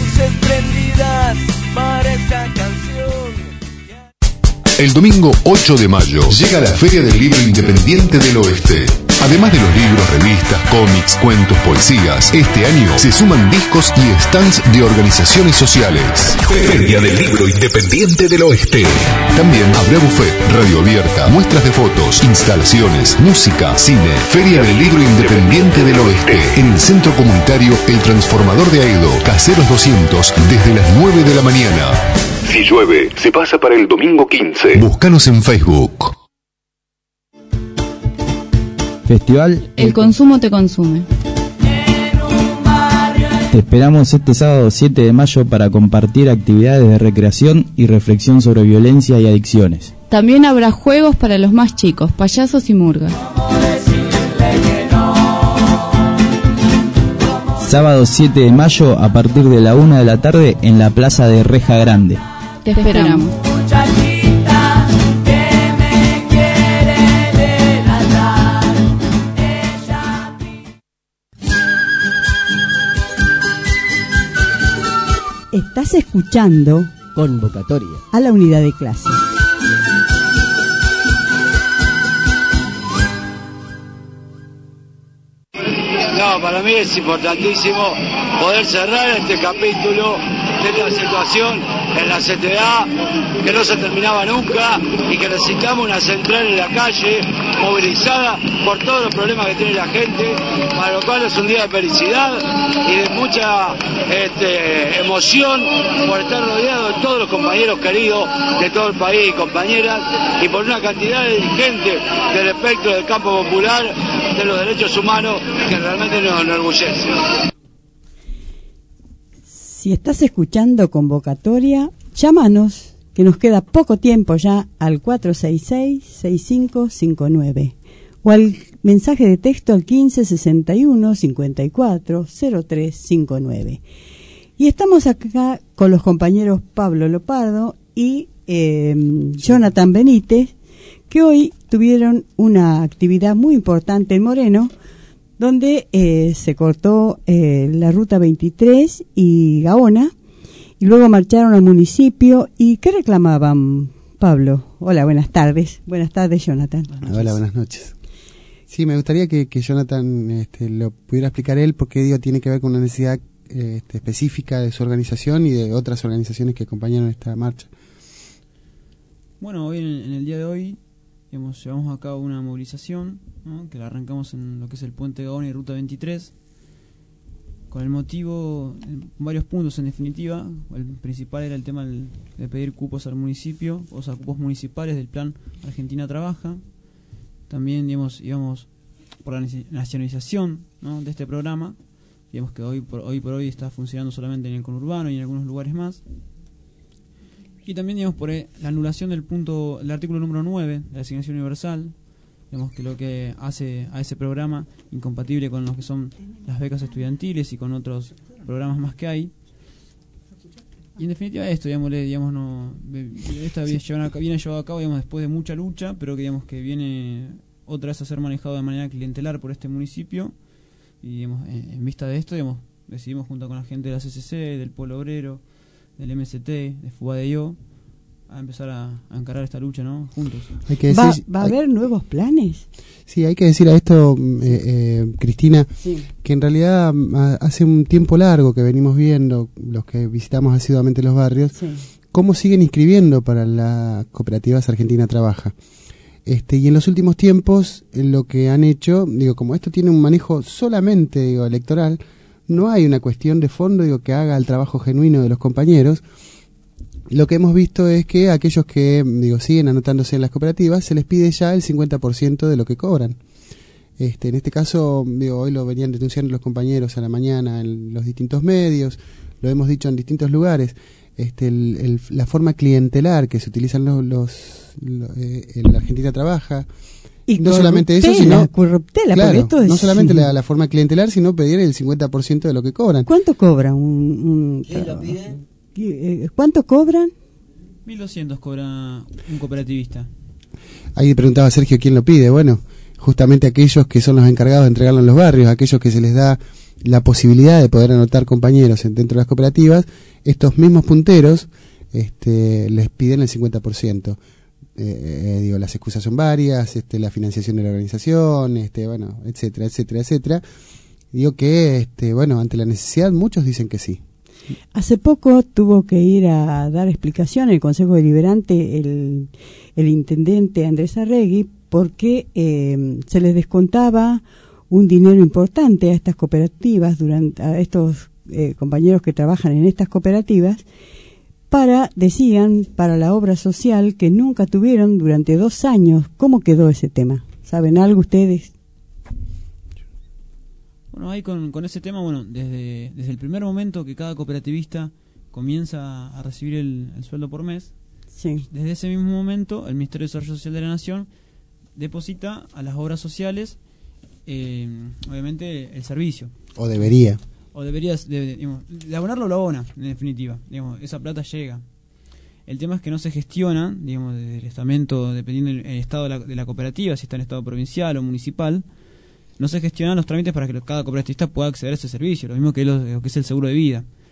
Speaker 1: El domingo 8 de mayo llega la Feria del Libro Independiente del Oeste. Además de los libros, revistas, cómics, cuentos, poesías, este año se suman discos y stands de organizaciones sociales. Feria del Libro Independiente del Oeste. También habrá buffet, radio abierta, muestras de fotos, instalaciones, música, cine. Feria del Libro Independiente del Oeste. En el Centro Comunitario El Transformador de Aedo, Caseros 200, desde las 9 de la mañana. Si llueve, se pasa para el domingo 15. Búscanos en Facebook.
Speaker 5: Festival
Speaker 14: El consumo te consume.
Speaker 13: Te esperamos este sábado 7 de mayo para compartir actividades de recreación y reflexión sobre violencia y adicciones.
Speaker 14: También habrá juegos para los más chicos, payasos y murga.
Speaker 13: Sábado 7 de mayo a partir de la 1 de la tarde en la plaza de Reja Grande.
Speaker 14: Te esperamos.
Speaker 2: Estás escuchando
Speaker 4: Convocatoria
Speaker 2: a la unidad de clase.
Speaker 15: No, para mí es importantísimo poder cerrar este capítulo de esta situación en la CTA, que no se terminaba nunca y que necesitamos una central en la calle, movilizada por todos los problemas que tiene la gente, para lo cual es un día de felicidad y de mucha emoción por estar rodeado de todos los compañeros queridos de todo el país y compañeras, y por una cantidad de dirigentes del espectro del campo popular de los derechos humanos que realmente nos enorgullece.
Speaker 2: Si estás escuchando Convocatoria, llámanos, que nos queda poco tiempo ya, al 466-6559 o al mensaje de texto al 1561 54 0359. Y estamos acá con los compañeros Pablo Lopardo y Jonathan Benítez, que hoy tuvieron una actividad muy importante en Moreno, donde se cortó la ruta 23 y Gaona, y luego marcharon al municipio. ¿Y qué reclamaban, Pablo? Hola, buenas tardes. Buenas tardes, Jonathan.
Speaker 16: Hola, buenas noches. Sí, me gustaría que Jonathan lo pudiera explicar él, porque tiene que ver con una necesidad específica de su organización y de otras organizaciones que acompañaron esta marcha.
Speaker 17: Bueno, hoy en el día de hoy llevamos a cabo una movilización, ¿no?, que la arrancamos en lo que es el Puente Gaona y Ruta 23, con el motivo, varios puntos en definitiva. El principal era el tema de pedir cupos al municipio, o sea, cupos municipales del plan Argentina Trabaja. También íbamos por la nacionalización, ¿no?, de este programa. Digamos que hoy por hoy está funcionando solamente en el conurbano y en algunos lugares más. Y también, digamos, por la anulación del artículo número 9 de la asignación universal, digamos, que lo que hace a ese programa incompatible con lo que son las becas estudiantiles y con otros programas más que hay. Y en definitiva esto, esta viene llevado a cabo, digamos, después de mucha lucha, pero que, digamos, que viene otra vez a ser manejado de manera clientelar por este municipio. Y, digamos, en vista de esto, digamos, decidimos, junto con la gente de la CCC, del Pueblo Obrero, del MST, de FUBADEIO, a empezar a encarar esta lucha, ¿no?, juntos.
Speaker 16: Hay que decir,
Speaker 2: ¿Va a haber nuevos planes?
Speaker 16: Sí, hay que decir a esto, Cristina, sí, que en realidad hace un tiempo largo que venimos viendo, los que visitamos asiduamente los barrios, sí, cómo siguen inscribiendo para las cooperativas Argentina Trabaja. Y en los últimos tiempos, lo que han hecho, como esto tiene un manejo solamente, electoral, no hay una cuestión de fondo, que haga el trabajo genuino de los compañeros. Lo que hemos visto es que a aquellos que, siguen anotándose en las cooperativas, se les pide ya el 50% de lo que cobran. En este caso, hoy lo venían denunciando los compañeros a la mañana en los distintos medios, lo hemos dicho en distintos lugares. La forma clientelar que se utilizan en la Argentina Trabaja, y no solamente eso, sino
Speaker 2: corruptela,
Speaker 16: claro,
Speaker 2: esto es,
Speaker 16: no solamente la forma clientelar, sino pedir el 50% de lo que cobran.
Speaker 2: ¿Cuánto cobran ¿Cuánto cobran?
Speaker 17: 1.200 cobra un cooperativista.
Speaker 16: Ahí preguntaba Sergio quién lo pide. Bueno, justamente aquellos que son los encargados de entregarlo en los barrios, aquellos que se les da la posibilidad de poder anotar compañeros dentro de las cooperativas, estos mismos punteros les piden el 50%. Las excusas son varias, la financiación de la organización, etcétera, etcétera, etcétera. Digo que, ante la necesidad, muchos dicen que sí.
Speaker 2: Hace poco tuvo que ir a dar explicación en el Consejo Deliberante el intendente Andrés Arregui, porque se les descontaba un dinero importante a estas cooperativas, a estos compañeros que trabajan en estas cooperativas, decían, para la obra social que nunca tuvieron durante 2 años. ¿Cómo quedó ese tema? ¿Saben algo ustedes?
Speaker 17: Bueno, ahí con ese tema, desde el primer momento que cada cooperativista comienza a recibir el sueldo por mes,
Speaker 2: sí,
Speaker 17: desde ese mismo momento el Ministerio de Desarrollo Social de la Nación deposita a las obras sociales, obviamente, el servicio.
Speaker 16: O debería.
Speaker 17: De abonarlo lo abona, en definitiva. Esa plata llega. El tema es que no se gestiona, desde el estamento, dependiendo del estado de la cooperativa, si está en estado provincial o municipal, no se gestionan los trámites para que cada cooperativista pueda acceder a ese servicio, lo mismo que lo que es el seguro de vida.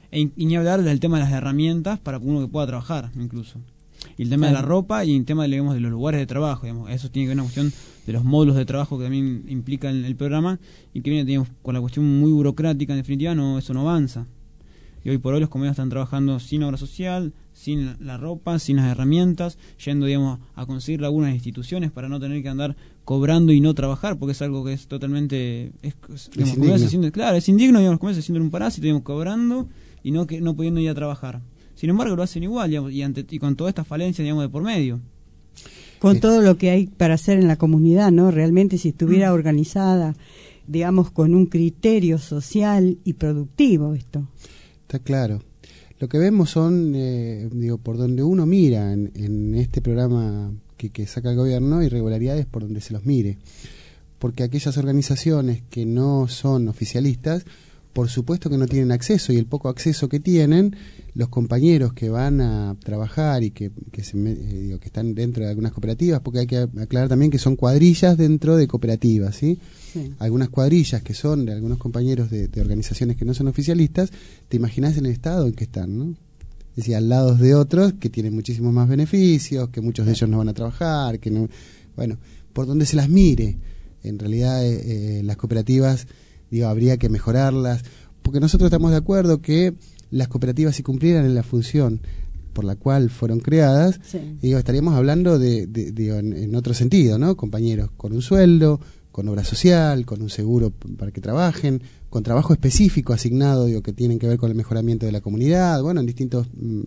Speaker 17: Y ni hablar del tema de las herramientas para uno que pueda trabajar, incluso. Y el tema de la ropa y el tema, digamos, de los lugares de trabajo, digamos. Eso tiene que ver con una cuestión de los módulos de trabajo que también implica el programa y que viene, digamos, con la cuestión muy burocrática, en definitiva, eso no avanza. Y hoy por hoy los comedores están trabajando sin obra social, sin la ropa, sin las herramientas, yendo, digamos, a conseguir algunas instituciones para no tener que andar cobrando y no trabajar, porque es algo que es totalmente... Claro, es indigno, digamos, los comedores se sienten un parásito, digamos, cobrando y no pudiendo ir a trabajar. Sin embargo, lo hacen igual, digamos, y con toda esta falencia, digamos, de por medio.
Speaker 2: Con todo lo que hay para hacer en la comunidad, ¿no? Realmente, si estuviera organizada, digamos, con un criterio social y productivo esto.
Speaker 16: Está claro. Lo que vemos son, por donde uno mira en este programa que saca el gobierno, irregularidades por donde se los mire. Porque aquellas organizaciones que no son oficialistas, por supuesto que no tienen acceso, y el poco acceso que tienen, los compañeros que van a trabajar y que están dentro de algunas cooperativas, porque hay que aclarar también que son cuadrillas dentro de cooperativas, ¿sí? Sí. Algunas cuadrillas que son de algunos compañeros de organizaciones que no son oficialistas, te imaginas en el estado en que están, ¿no? Es decir, al lado de otros que tienen muchísimos más beneficios, que muchos de ellos no van a trabajar, que no, bueno, por donde se las mire, en realidad las cooperativas, habría que mejorarlas, porque nosotros estamos de acuerdo que las cooperativas, si cumplieran en la función por la cual fueron creadas, estaríamos hablando en otro sentido, ¿no? Compañeros con un sueldo, con obra social, con un seguro para que trabajen, con trabajo específico asignado, que tienen que ver con el mejoramiento de la comunidad. Bueno, en distintos,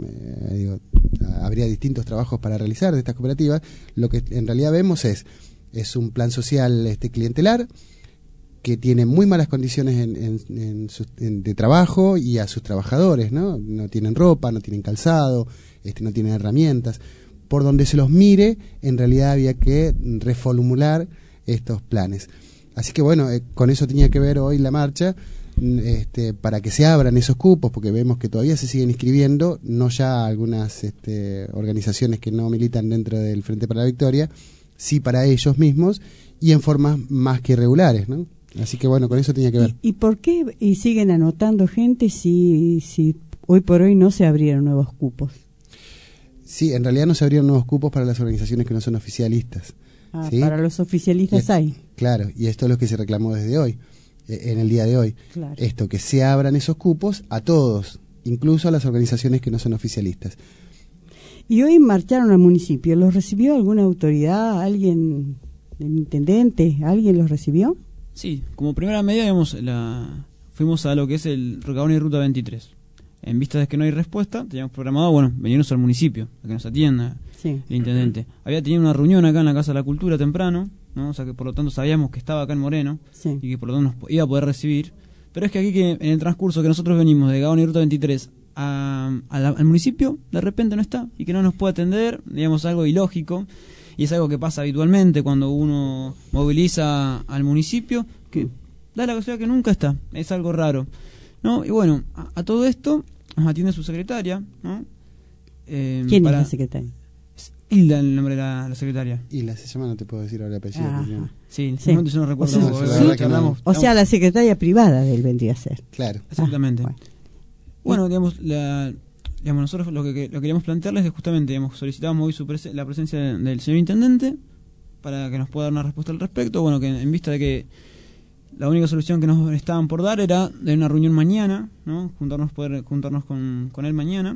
Speaker 16: habría distintos trabajos para realizar de estas cooperativas. Lo que en realidad vemos es un plan social clientelar, que tiene muy malas condiciones de trabajo y a sus trabajadores, ¿no? No tienen ropa, no tienen calzado, no tienen herramientas. Por donde se los mire, en realidad había que reformular estos planes. Así que bueno, con eso tenía que ver hoy la marcha, para que se abran esos cupos, porque vemos que todavía se siguen inscribiendo, no ya algunas organizaciones que no militan dentro del Frente para la Victoria, sí para ellos mismos y en formas más que irregulares, ¿no? Así que bueno, con eso tenía que ver.
Speaker 2: ¿Y por qué siguen anotando gente si hoy por hoy no se abrieron nuevos cupos?
Speaker 16: Sí, en realidad no se abrieron nuevos cupos para las organizaciones que no son oficialistas. ¿Sí?
Speaker 2: Para los oficialistas hay.
Speaker 16: Claro, y esto es lo que se reclamó desde hoy, en el día de hoy. Claro. Esto, que se abran esos cupos a todos, incluso a las organizaciones que no son oficialistas.
Speaker 2: Y hoy marcharon al municipio. ¿Los recibió alguna autoridad, alguien, el intendente, alguien los recibió?
Speaker 17: Sí, como primera medida, fuimos a lo que es el Rocaoni Ruta 23. En vista de que no hay respuesta, teníamos programado, venirnos al municipio, a que nos atienda el intendente. Había tenido una reunión acá en la Casa de la Cultura temprano, ¿no? O sea que por lo tanto sabíamos que estaba acá en Moreno y que por lo tanto nos iba a poder recibir. Pero es que aquí, que en el transcurso que nosotros venimos de Gaoni Ruta 23 al municipio, de repente no está y que no nos puede atender, digamos, algo ilógico. Y es algo que pasa habitualmente cuando uno moviliza al municipio, que da la casualidad que nunca está, es algo raro, ¿no? Y bueno, a todo esto nos atiende su secretaria, ¿no?
Speaker 2: ¿Quién es la secretaria?
Speaker 17: Hilda, el nombre de la secretaria.
Speaker 16: Hilda se llama, no te puedo decir ahora el apellido.
Speaker 17: Sí, en ese momento yo no recuerdo.
Speaker 2: O sea, la secretaria privada de él vendría a ser.
Speaker 16: Claro.
Speaker 17: Exactamente. Bueno, digamos, nosotros lo que queríamos plantearles es justamente, solicitábamos hoy la presencia del señor intendente para que nos pueda dar una respuesta al respecto. Bueno, que en vista de que la única solución que nos estaban por dar era de una reunión mañana, ¿no? Poder juntarnos con él mañana.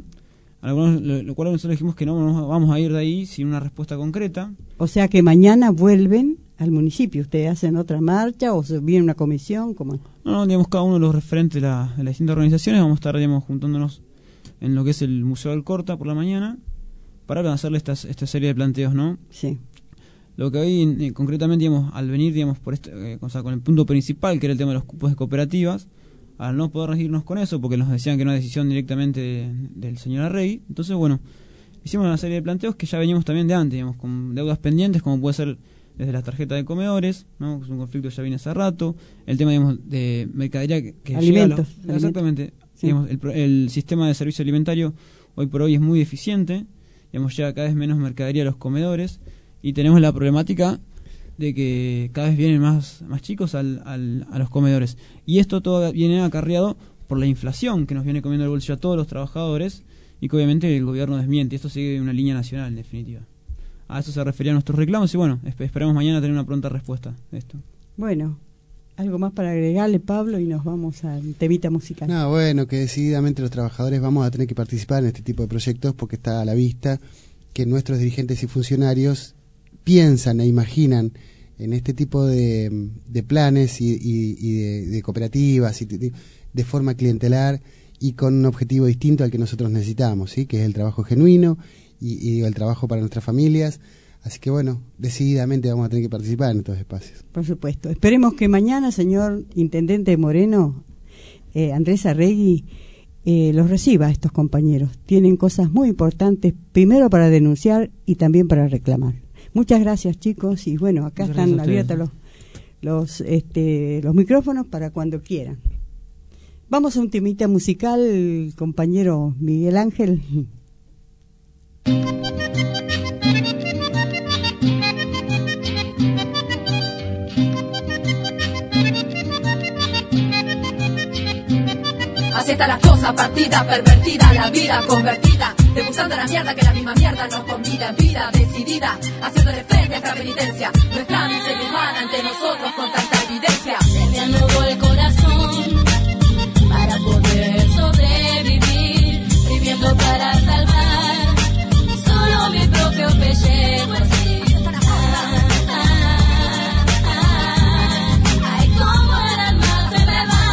Speaker 17: Lo cual nosotros dijimos que no vamos a ir de ahí sin una respuesta concreta.
Speaker 2: O sea que mañana vuelven al municipio. ¿Ustedes hacen otra marcha o viene una comisión? ¿Cómo?
Speaker 17: No, digamos, cada uno de los referentes de las distintas organizaciones vamos a estar, digamos, juntándonos en lo que es el Museo del Corta por la mañana para hacerle esta serie de planteos, ¿no?
Speaker 2: Sí.
Speaker 17: Lo que hoy concretamente, digamos, al venir, digamos, con el punto principal, que era el tema de los cupos de cooperativas, al no poder regirnos con eso, porque nos decían que no era decisión directamente del señor Arregui, entonces, bueno, hicimos una serie de planteos que ya veníamos también de antes, digamos, con deudas pendientes, como puede ser desde las tarjetas de comedores, ¿no? Es un conflicto que ya viene hace rato, el tema, digamos, de mercadería que
Speaker 2: alimentos,
Speaker 17: llega exactamente, sí. Digamos, el sistema de servicio alimentario hoy por hoy es muy deficiente, digamos, llega cada vez menos mercadería a los comedores, y tenemos la problemática de que cada vez vienen más chicos a los comedores. Y esto todo viene acarreado por la inflación que nos viene comiendo el bolsillo a todos los trabajadores y que obviamente el gobierno desmiente. Esto sigue una línea nacional, en definitiva. A eso se referían nuestros reclamos y bueno, esperamos mañana tener una pronta respuesta de esto.
Speaker 2: Bueno, algo más para agregarle, Pablo, y nos vamos al temita musical.
Speaker 16: No, bueno, que decididamente los trabajadores vamos a tener que participar en este tipo de proyectos porque está a la vista que nuestros dirigentes y funcionarios piensan e imaginan en este tipo de planes y de cooperativas y de forma clientelar y con un objetivo distinto al que nosotros necesitamos, ¿sí? Que es el trabajo genuino y el trabajo para nuestras familias. Así que bueno, decididamente vamos a tener que participar en estos espacios.
Speaker 2: Por supuesto. Esperemos que mañana, señor Intendente Moreno, Andrés Arregui, los reciba a estos compañeros. Tienen cosas muy importantes, primero para denunciar y también para reclamar. Muchas gracias, chicos, y bueno, acá están abiertos los micrófonos para cuando quieran. Vamos a un temita musical, compañero Miguel Ángel.
Speaker 6: Así está la cosa, partida, pervertida, la vida convertida, degustando la mierda que la misma mierda nos convida en vida decidida, haciéndole frente a esta penitencia, nuestra miseria humana ante nosotros con tanta evidencia.
Speaker 3: Se me anudó el corazón para poder sobrevivir, viviendo para salvar solo mi propio pellejo así. Ay, como el alma se me va.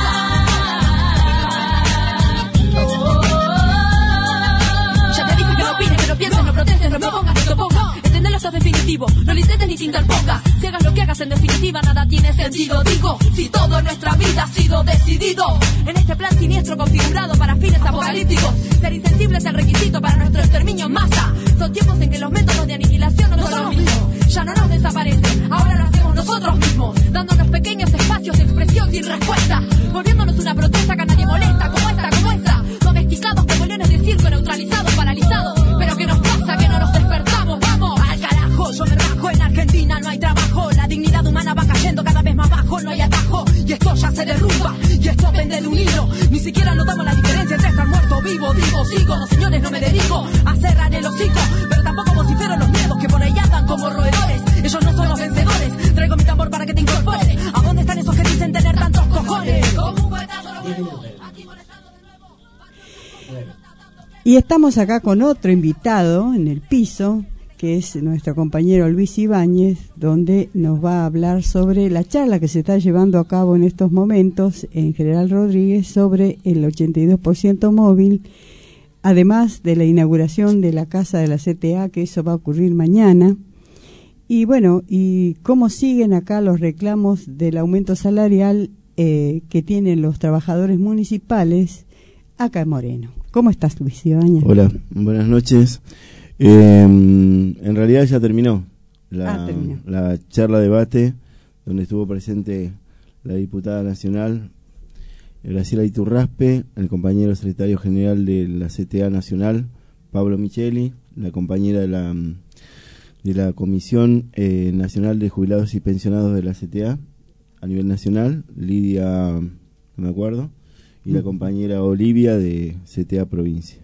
Speaker 6: Ya te dije que no opines, que no pienses, no protestes, no me pongas, no te pongas. Entendelo, esto es definitivo, no lo intentes ni te interpongas. Si hagas lo que hagas, en definitiva nada tiene sentido. Digo, si todo en nuestra vida ha sido decidido en este plan siniestro configurado para fines apocalípticos, ser insensible es el requisito para nuestro exterminio en masa. Son tiempos en que los métodos de aniquilación no son los mismos. Ya no nos desaparecen, ahora lo hacemos nosotros mismos, dándonos pequeños espacios de expresión sin respuesta, volviéndonos una protesta que a nadie molesta, como esta, domesticados como leones de circo, neutralizados, paralizados. Pero ¿qué nos pasa? Que no nos despertamos, vamos al carajo, yo me rajo, en Argentina no hay trabajo, la dignidad humana va cayendo cada vez más bajo, no hay atajo, y esto ya se derrumba, y esto pende de un hilo, ni siquiera notamos la diferencia entre estar muerto o vivo, digo, sigo, no señores, no me dedico a cerrar el hocico, pero tampoco vocifero los miedos que por ahí andan como roedores, ellos no son los vencedores, traigo mi tambor para que te incorpores, ¿a dónde están esos que dicen tener tantos cojones? Como un cuetazo lo vuelvo, aquí molestando de nuevo.
Speaker 2: Y estamos acá con otro invitado en el piso, que es nuestro compañero Luis Ibáñez, donde nos va a hablar sobre la charla que se está llevando a cabo en estos momentos en General Rodríguez sobre el 82% móvil, además de la inauguración de la casa de la CTA, que eso va a ocurrir mañana. Y bueno, y cómo siguen acá los reclamos del aumento salarial que tienen los trabajadores municipales acá en Moreno. ¿Cómo estás, Luis Ibáñez?
Speaker 18: Hola, buenas noches. En realidad ya terminó la charla debate, donde estuvo presente la diputada nacional Graciela Iturraspe, el compañero secretario general de la CTA Nacional, Pablo Micheli, la compañera de la Comisión Nacional de Jubilados y Pensionados de la CTA a nivel nacional, Lidia, no me acuerdo, y la compañera Olivia de CTA Provincia.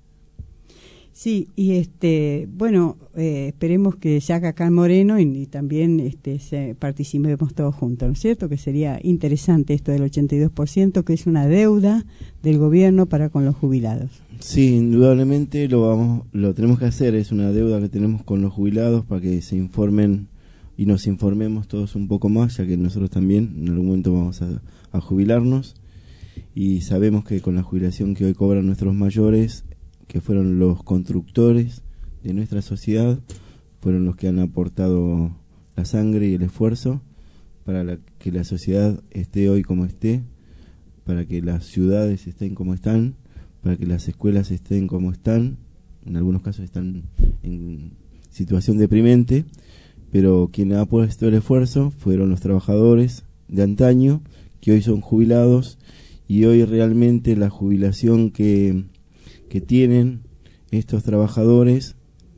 Speaker 2: Sí, y bueno, esperemos que se haga acá en Moreno y también participemos todos juntos, ¿no es cierto? Que sería interesante esto del 82%, que es una deuda del gobierno para con los jubilados.
Speaker 18: Sí, indudablemente lo tenemos que hacer, es una deuda que tenemos con los jubilados para que se informen y nos informemos todos un poco más, ya que nosotros también en algún momento vamos a jubilarnos y sabemos que con la jubilación que hoy cobran nuestros mayores, que fueron los constructores de nuestra sociedad, fueron los que han aportado la sangre y el esfuerzo para que la sociedad esté hoy como esté, para que las ciudades estén como están, para que las escuelas estén como están, en algunos casos están en situación deprimente, pero quien ha puesto el esfuerzo fueron los trabajadores de antaño, que hoy son jubilados, y hoy realmente la jubilación que tienen estos trabajadores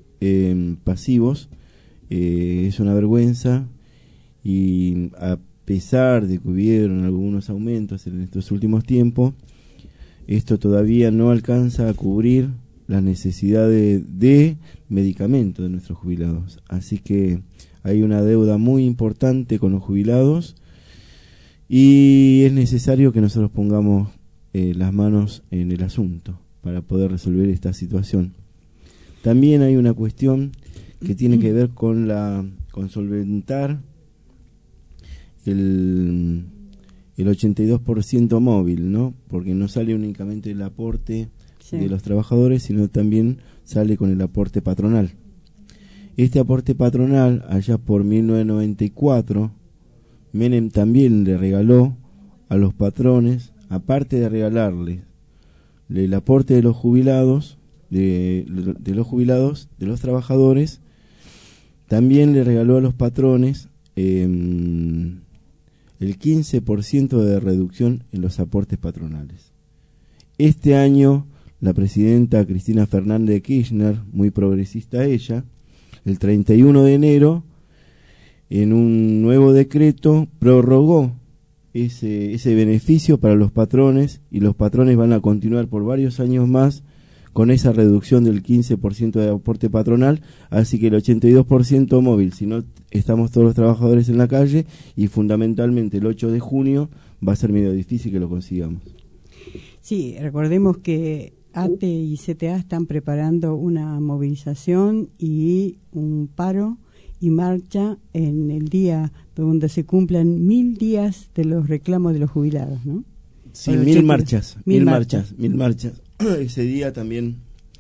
Speaker 18: pasivos es una vergüenza, y a pesar de que hubieron algunos aumentos en estos últimos tiempos, esto todavía no alcanza a cubrir las necesidades de medicamentos de nuestros jubilados. Así que hay una deuda muy importante con los jubilados y es necesario que nosotros pongamos las manos en el asunto para poder resolver esta situación. También hay una cuestión que tiene que ver con solventar el 82% móvil, ¿no? Porque no sale únicamente el aporte de los trabajadores, sino también sale con el aporte patronal. Este aporte patronal, allá por 1994, Menem también le regaló a los patrones, aparte de regalarles el aporte de los jubilados, de los trabajadores, también le regaló a los patrones el 15% de reducción en los aportes patronales. Este año, la presidenta Cristina Fernández de Kirchner, muy progresista ella, el 31 de enero, en un nuevo decreto, prorrogó ese beneficio para los patrones, y los patrones van a continuar por varios años más con esa reducción del 15% de aporte patronal, así que el 82% móvil, si no estamos todos los trabajadores en la calle, y fundamentalmente el 8 de junio va a ser medio difícil que lo consigamos.
Speaker 2: Sí, recordemos que ATE y CTA están preparando una movilización y un paro y marcha en el día donde se cumplan 1000 días de los reclamos de los jubilados, ¿no?
Speaker 18: Sí, 1000 marchas. Ese día también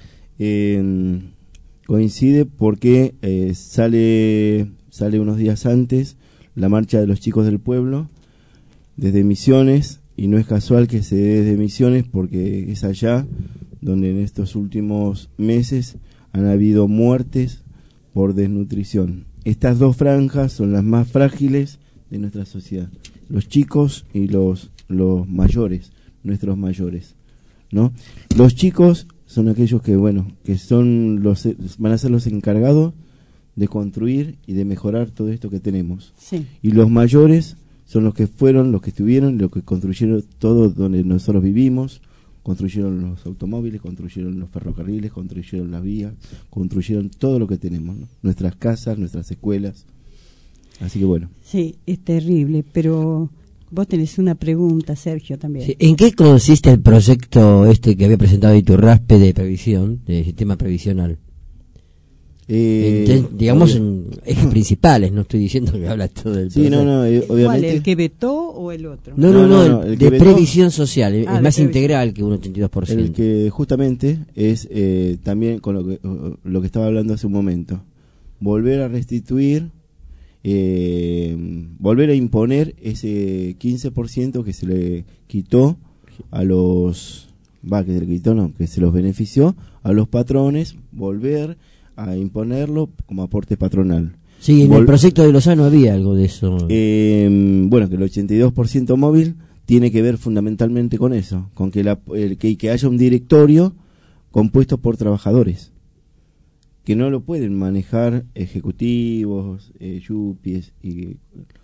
Speaker 18: coincide porque sale unos días antes la marcha de los chicos del pueblo desde Misiones, y no es casual que se dé desde Misiones porque es allá donde en estos últimos meses han habido muertes por desnutrición. Estas dos franjas son las más frágiles de nuestra sociedad, los chicos y los mayores, nuestros mayores, ¿no? Los chicos son aquellos que van a ser los encargados de construir y de mejorar todo esto que tenemos.
Speaker 2: Sí.
Speaker 18: Y los mayores son los que fueron, los que estuvieron, los que construyeron todo donde nosotros vivimos, construyeron los automóviles, construyeron los ferrocarriles, construyeron las vías, construyeron todo lo que tenemos, ¿no? Nuestras casas, nuestras escuelas. Así que bueno.
Speaker 2: Sí, es terrible, pero vos tenés una pregunta, Sergio, también.
Speaker 4: Sí, ¿en qué consiste el proyecto que había presentado Iturraspe de previsión, de sistema previsional? Digamos en ejes principales, no estoy diciendo que habla todo del proyecto.
Speaker 18: Obviamente.
Speaker 2: ¿Cuál, el que vetó o el otro?
Speaker 4: No, el de
Speaker 18: vetó,
Speaker 4: previsión social, es más
Speaker 2: previsión.
Speaker 4: integral que un 82%.
Speaker 18: El que justamente es también con lo que estaba hablando hace un momento, volver a restituir, volver a imponer ese 15% que se le quitó a los, que se los benefició a los patrones, volver a imponerlo como aporte patronal.
Speaker 4: Sí, en el proyecto de Lozano había algo de eso.
Speaker 18: Que el 82% móvil tiene que ver fundamentalmente con eso, con que que haya un directorio compuesto por trabajadores, que no lo pueden manejar ejecutivos, yuppies y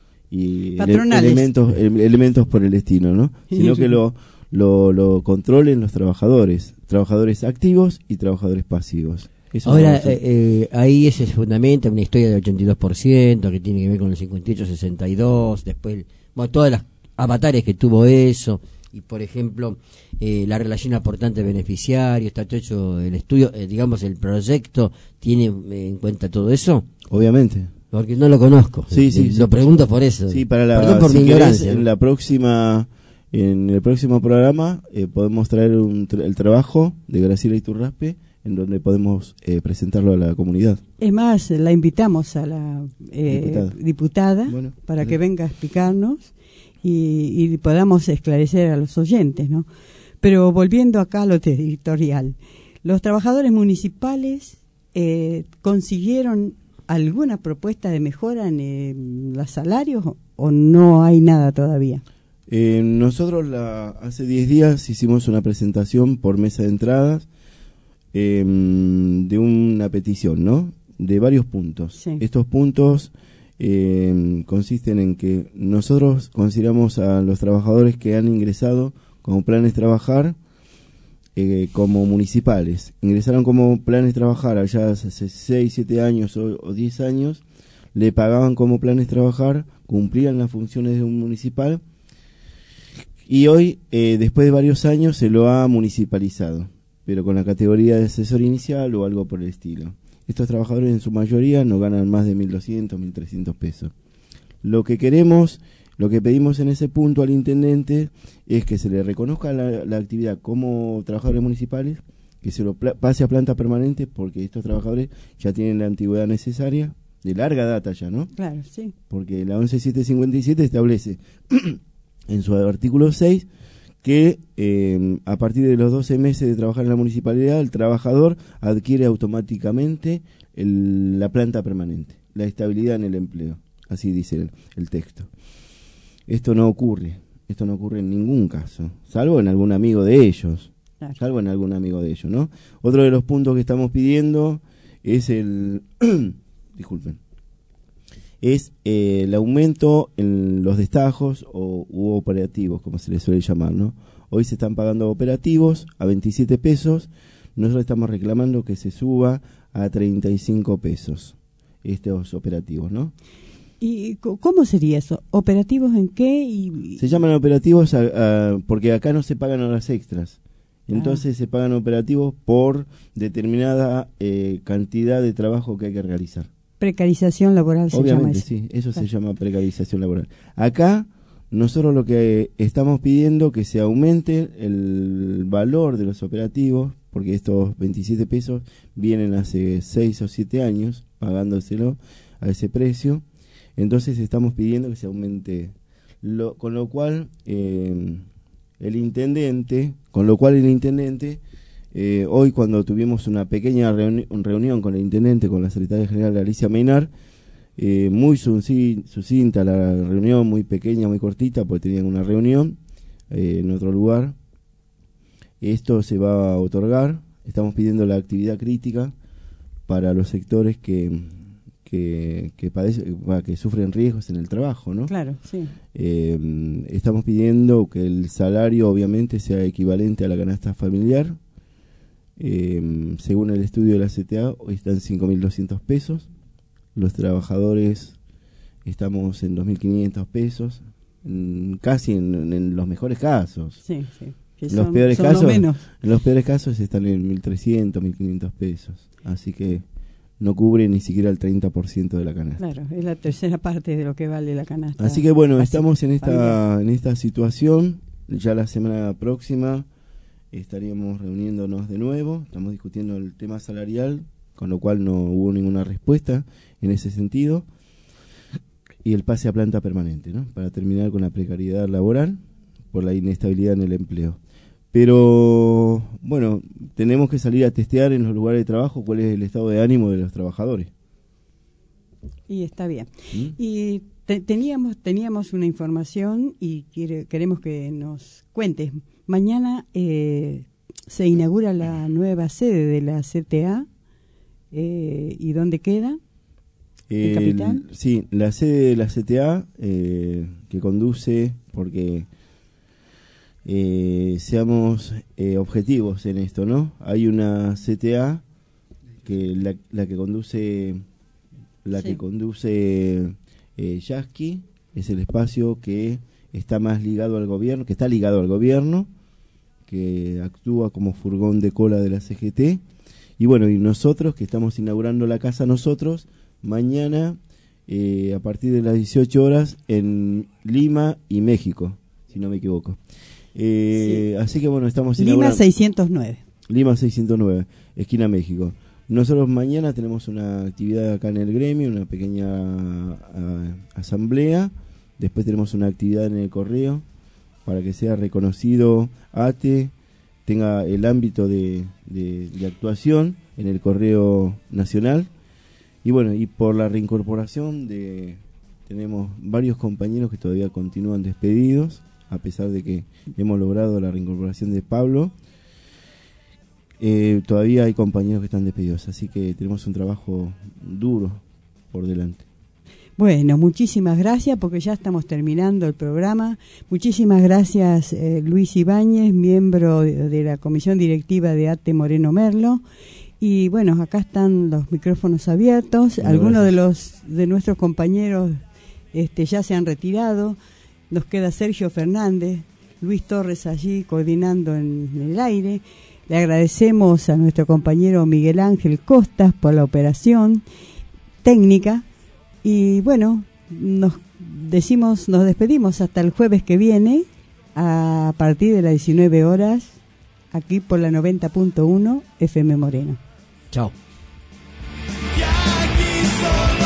Speaker 18: elementos por el estilo, ¿no? Sino que lo controlen los trabajadores activos y trabajadores pasivos. Eso. Ahora,
Speaker 4: ahí se fundamenta una historia del 82% que tiene que ver con el 58-62, después todas las avatares que tuvo eso, y por ejemplo la relación aportante-beneficiario, está todo hecho el estudio, el proyecto tiene en cuenta todo eso.
Speaker 18: Obviamente.
Speaker 4: Porque no lo conozco. Lo pregunto por eso.
Speaker 18: Sí,
Speaker 4: perdón por mi ignorancia.
Speaker 18: En el próximo programa podemos traer el trabajo de Graciela Iturraspe, en donde podemos presentarlo a la comunidad.
Speaker 2: Es más, la invitamos a la diputada para que venga a explicarnos y podamos esclarecer a los oyentes, ¿no? Pero volviendo acá a lo territorial, ¿los trabajadores municipales consiguieron alguna propuesta de mejora en los salarios o no hay nada todavía?
Speaker 18: Nosotros hace 10 días hicimos una presentación por mesa de entradas de una petición, ¿no? De varios puntos. Sí. Estos puntos consisten en que nosotros consideramos a los trabajadores que han ingresado como planes trabajar como municipales. Ingresaron como planes trabajar allá hace 6, 7 años o 10 años, le pagaban como planes trabajar, cumplían las funciones de un municipal, y hoy, después de varios años, se lo ha municipalizado, pero con la categoría de asesor inicial o algo por el estilo. Estos trabajadores en su mayoría no ganan más de 1.200, 1.300 pesos. Lo que pedimos en ese punto al intendente es que se le reconozca la actividad como trabajadores municipales, que se lo pase a planta permanente, porque estos trabajadores ya tienen la antigüedad necesaria, de larga data ya, ¿no?
Speaker 2: Claro, sí.
Speaker 18: Porque la 11757 establece en su artículo 6 que a partir de los 12 meses de trabajar en la municipalidad, el trabajador adquiere automáticamente la planta permanente, la estabilidad en el empleo. Así dice el texto. Esto no ocurre en ningún caso, salvo en algún amigo de ellos, ¿no? Otro de los puntos que estamos pidiendo es el aumento en los destajos u operativos, como se les suele llamar, ¿no? Hoy se están pagando operativos a 27 pesos, nosotros estamos reclamando que se suba a 35 pesos estos operativos, ¿no?
Speaker 2: ¿Y cómo sería eso? ¿Operativos en qué?
Speaker 18: Se llaman operativos porque acá no se pagan horas extras. Entonces se pagan operativos por determinada cantidad de trabajo que hay que realizar.
Speaker 2: Precarización laboral se llama eso.
Speaker 18: Sí, eso se llama precarización laboral. Acá nosotros lo que estamos pidiendo que se aumente el valor de los operativos, porque estos 27 pesos vienen hace 6 o 7 años pagándoselo a ese precio. Entonces estamos pidiendo que se aumente, con lo cual el intendente, hoy cuando tuvimos una pequeña reunión con el intendente, con la secretaria general Alicia Meinar, muy sucinta la reunión, muy pequeña, muy cortita, porque tenían una reunión en otro lugar. Esto se va a otorgar, estamos pidiendo la actividad crítica para los sectores que padecen, que sufren riesgos en el trabajo, ¿no?
Speaker 2: Claro, sí.
Speaker 18: Estamos pidiendo que el salario obviamente sea equivalente a la canasta familiar. Según el estudio de la CTA, hoy están 5.200 pesos. Los trabajadores estamos en 2.500 pesos, casi en los mejores casos.
Speaker 2: Sí, sí.
Speaker 18: En los peores casos están en 1.300, 1.500 pesos. Así que no cubre ni siquiera el 30% de la canasta.
Speaker 2: Claro, es la tercera parte de lo que vale la canasta.
Speaker 18: Así que bueno, estamos en esta situación. Ya la semana próxima estaríamos reuniéndonos de nuevo. Estamos discutiendo el tema salarial, con lo cual no hubo ninguna respuesta en ese sentido. Y el pase a planta permanente, ¿no? Para terminar con la precariedad laboral por la inestabilidad en el empleo. Pero, bueno, tenemos que salir a testear en los lugares de trabajo cuál es el estado de ánimo de los trabajadores.
Speaker 2: Y está bien. Y teníamos una información y queremos que nos cuentes. Mañana se inaugura la nueva sede de la CTA. ¿Y dónde queda? ¿En Capital?
Speaker 18: Sí, la sede de la CTA que conduce, porque seamos objetivos en esto, ¿no? Hay una CTA que la que conduce Yasky, es el espacio que está más ligado al gobierno, que actúa como furgón de cola de la CGT. Y bueno, y nosotros que estamos inaugurando la casa mañana a partir de las 18 horas en Lima y México, si no me equivoco. Sí. Así que bueno, estamos
Speaker 2: Lima 609.
Speaker 18: Lima 609, esquina México. Nosotros mañana tenemos una actividad acá en el gremio, una pequeña asamblea. Después tenemos una actividad en el correo para que sea reconocido ATE, tenga el ámbito de actuación en el correo nacional. Y bueno, y por la reincorporación tenemos varios compañeros que todavía continúan despedidos, a pesar de que hemos logrado la reincorporación de Pablo. Todavía hay compañeros que están despedidos, así que tenemos un trabajo duro por delante.
Speaker 2: Bueno, muchísimas gracias porque ya estamos terminando el programa. Muchísimas gracias Luis Ibáñez, miembro de la Comisión Directiva de ATE Moreno Merlo. Y bueno, acá están los micrófonos abiertos. Algunos de nuestros compañeros ya se han retirado. Nos queda Sergio Fernández, Luis Torres allí coordinando en el aire. Le agradecemos a nuestro compañero Miguel Ángel Costas por la operación técnica. Y bueno, nos despedimos hasta el jueves que viene a partir de las 19 horas aquí por la 90.1 FM Moreno.
Speaker 4: Chao.
Speaker 6: Y aquí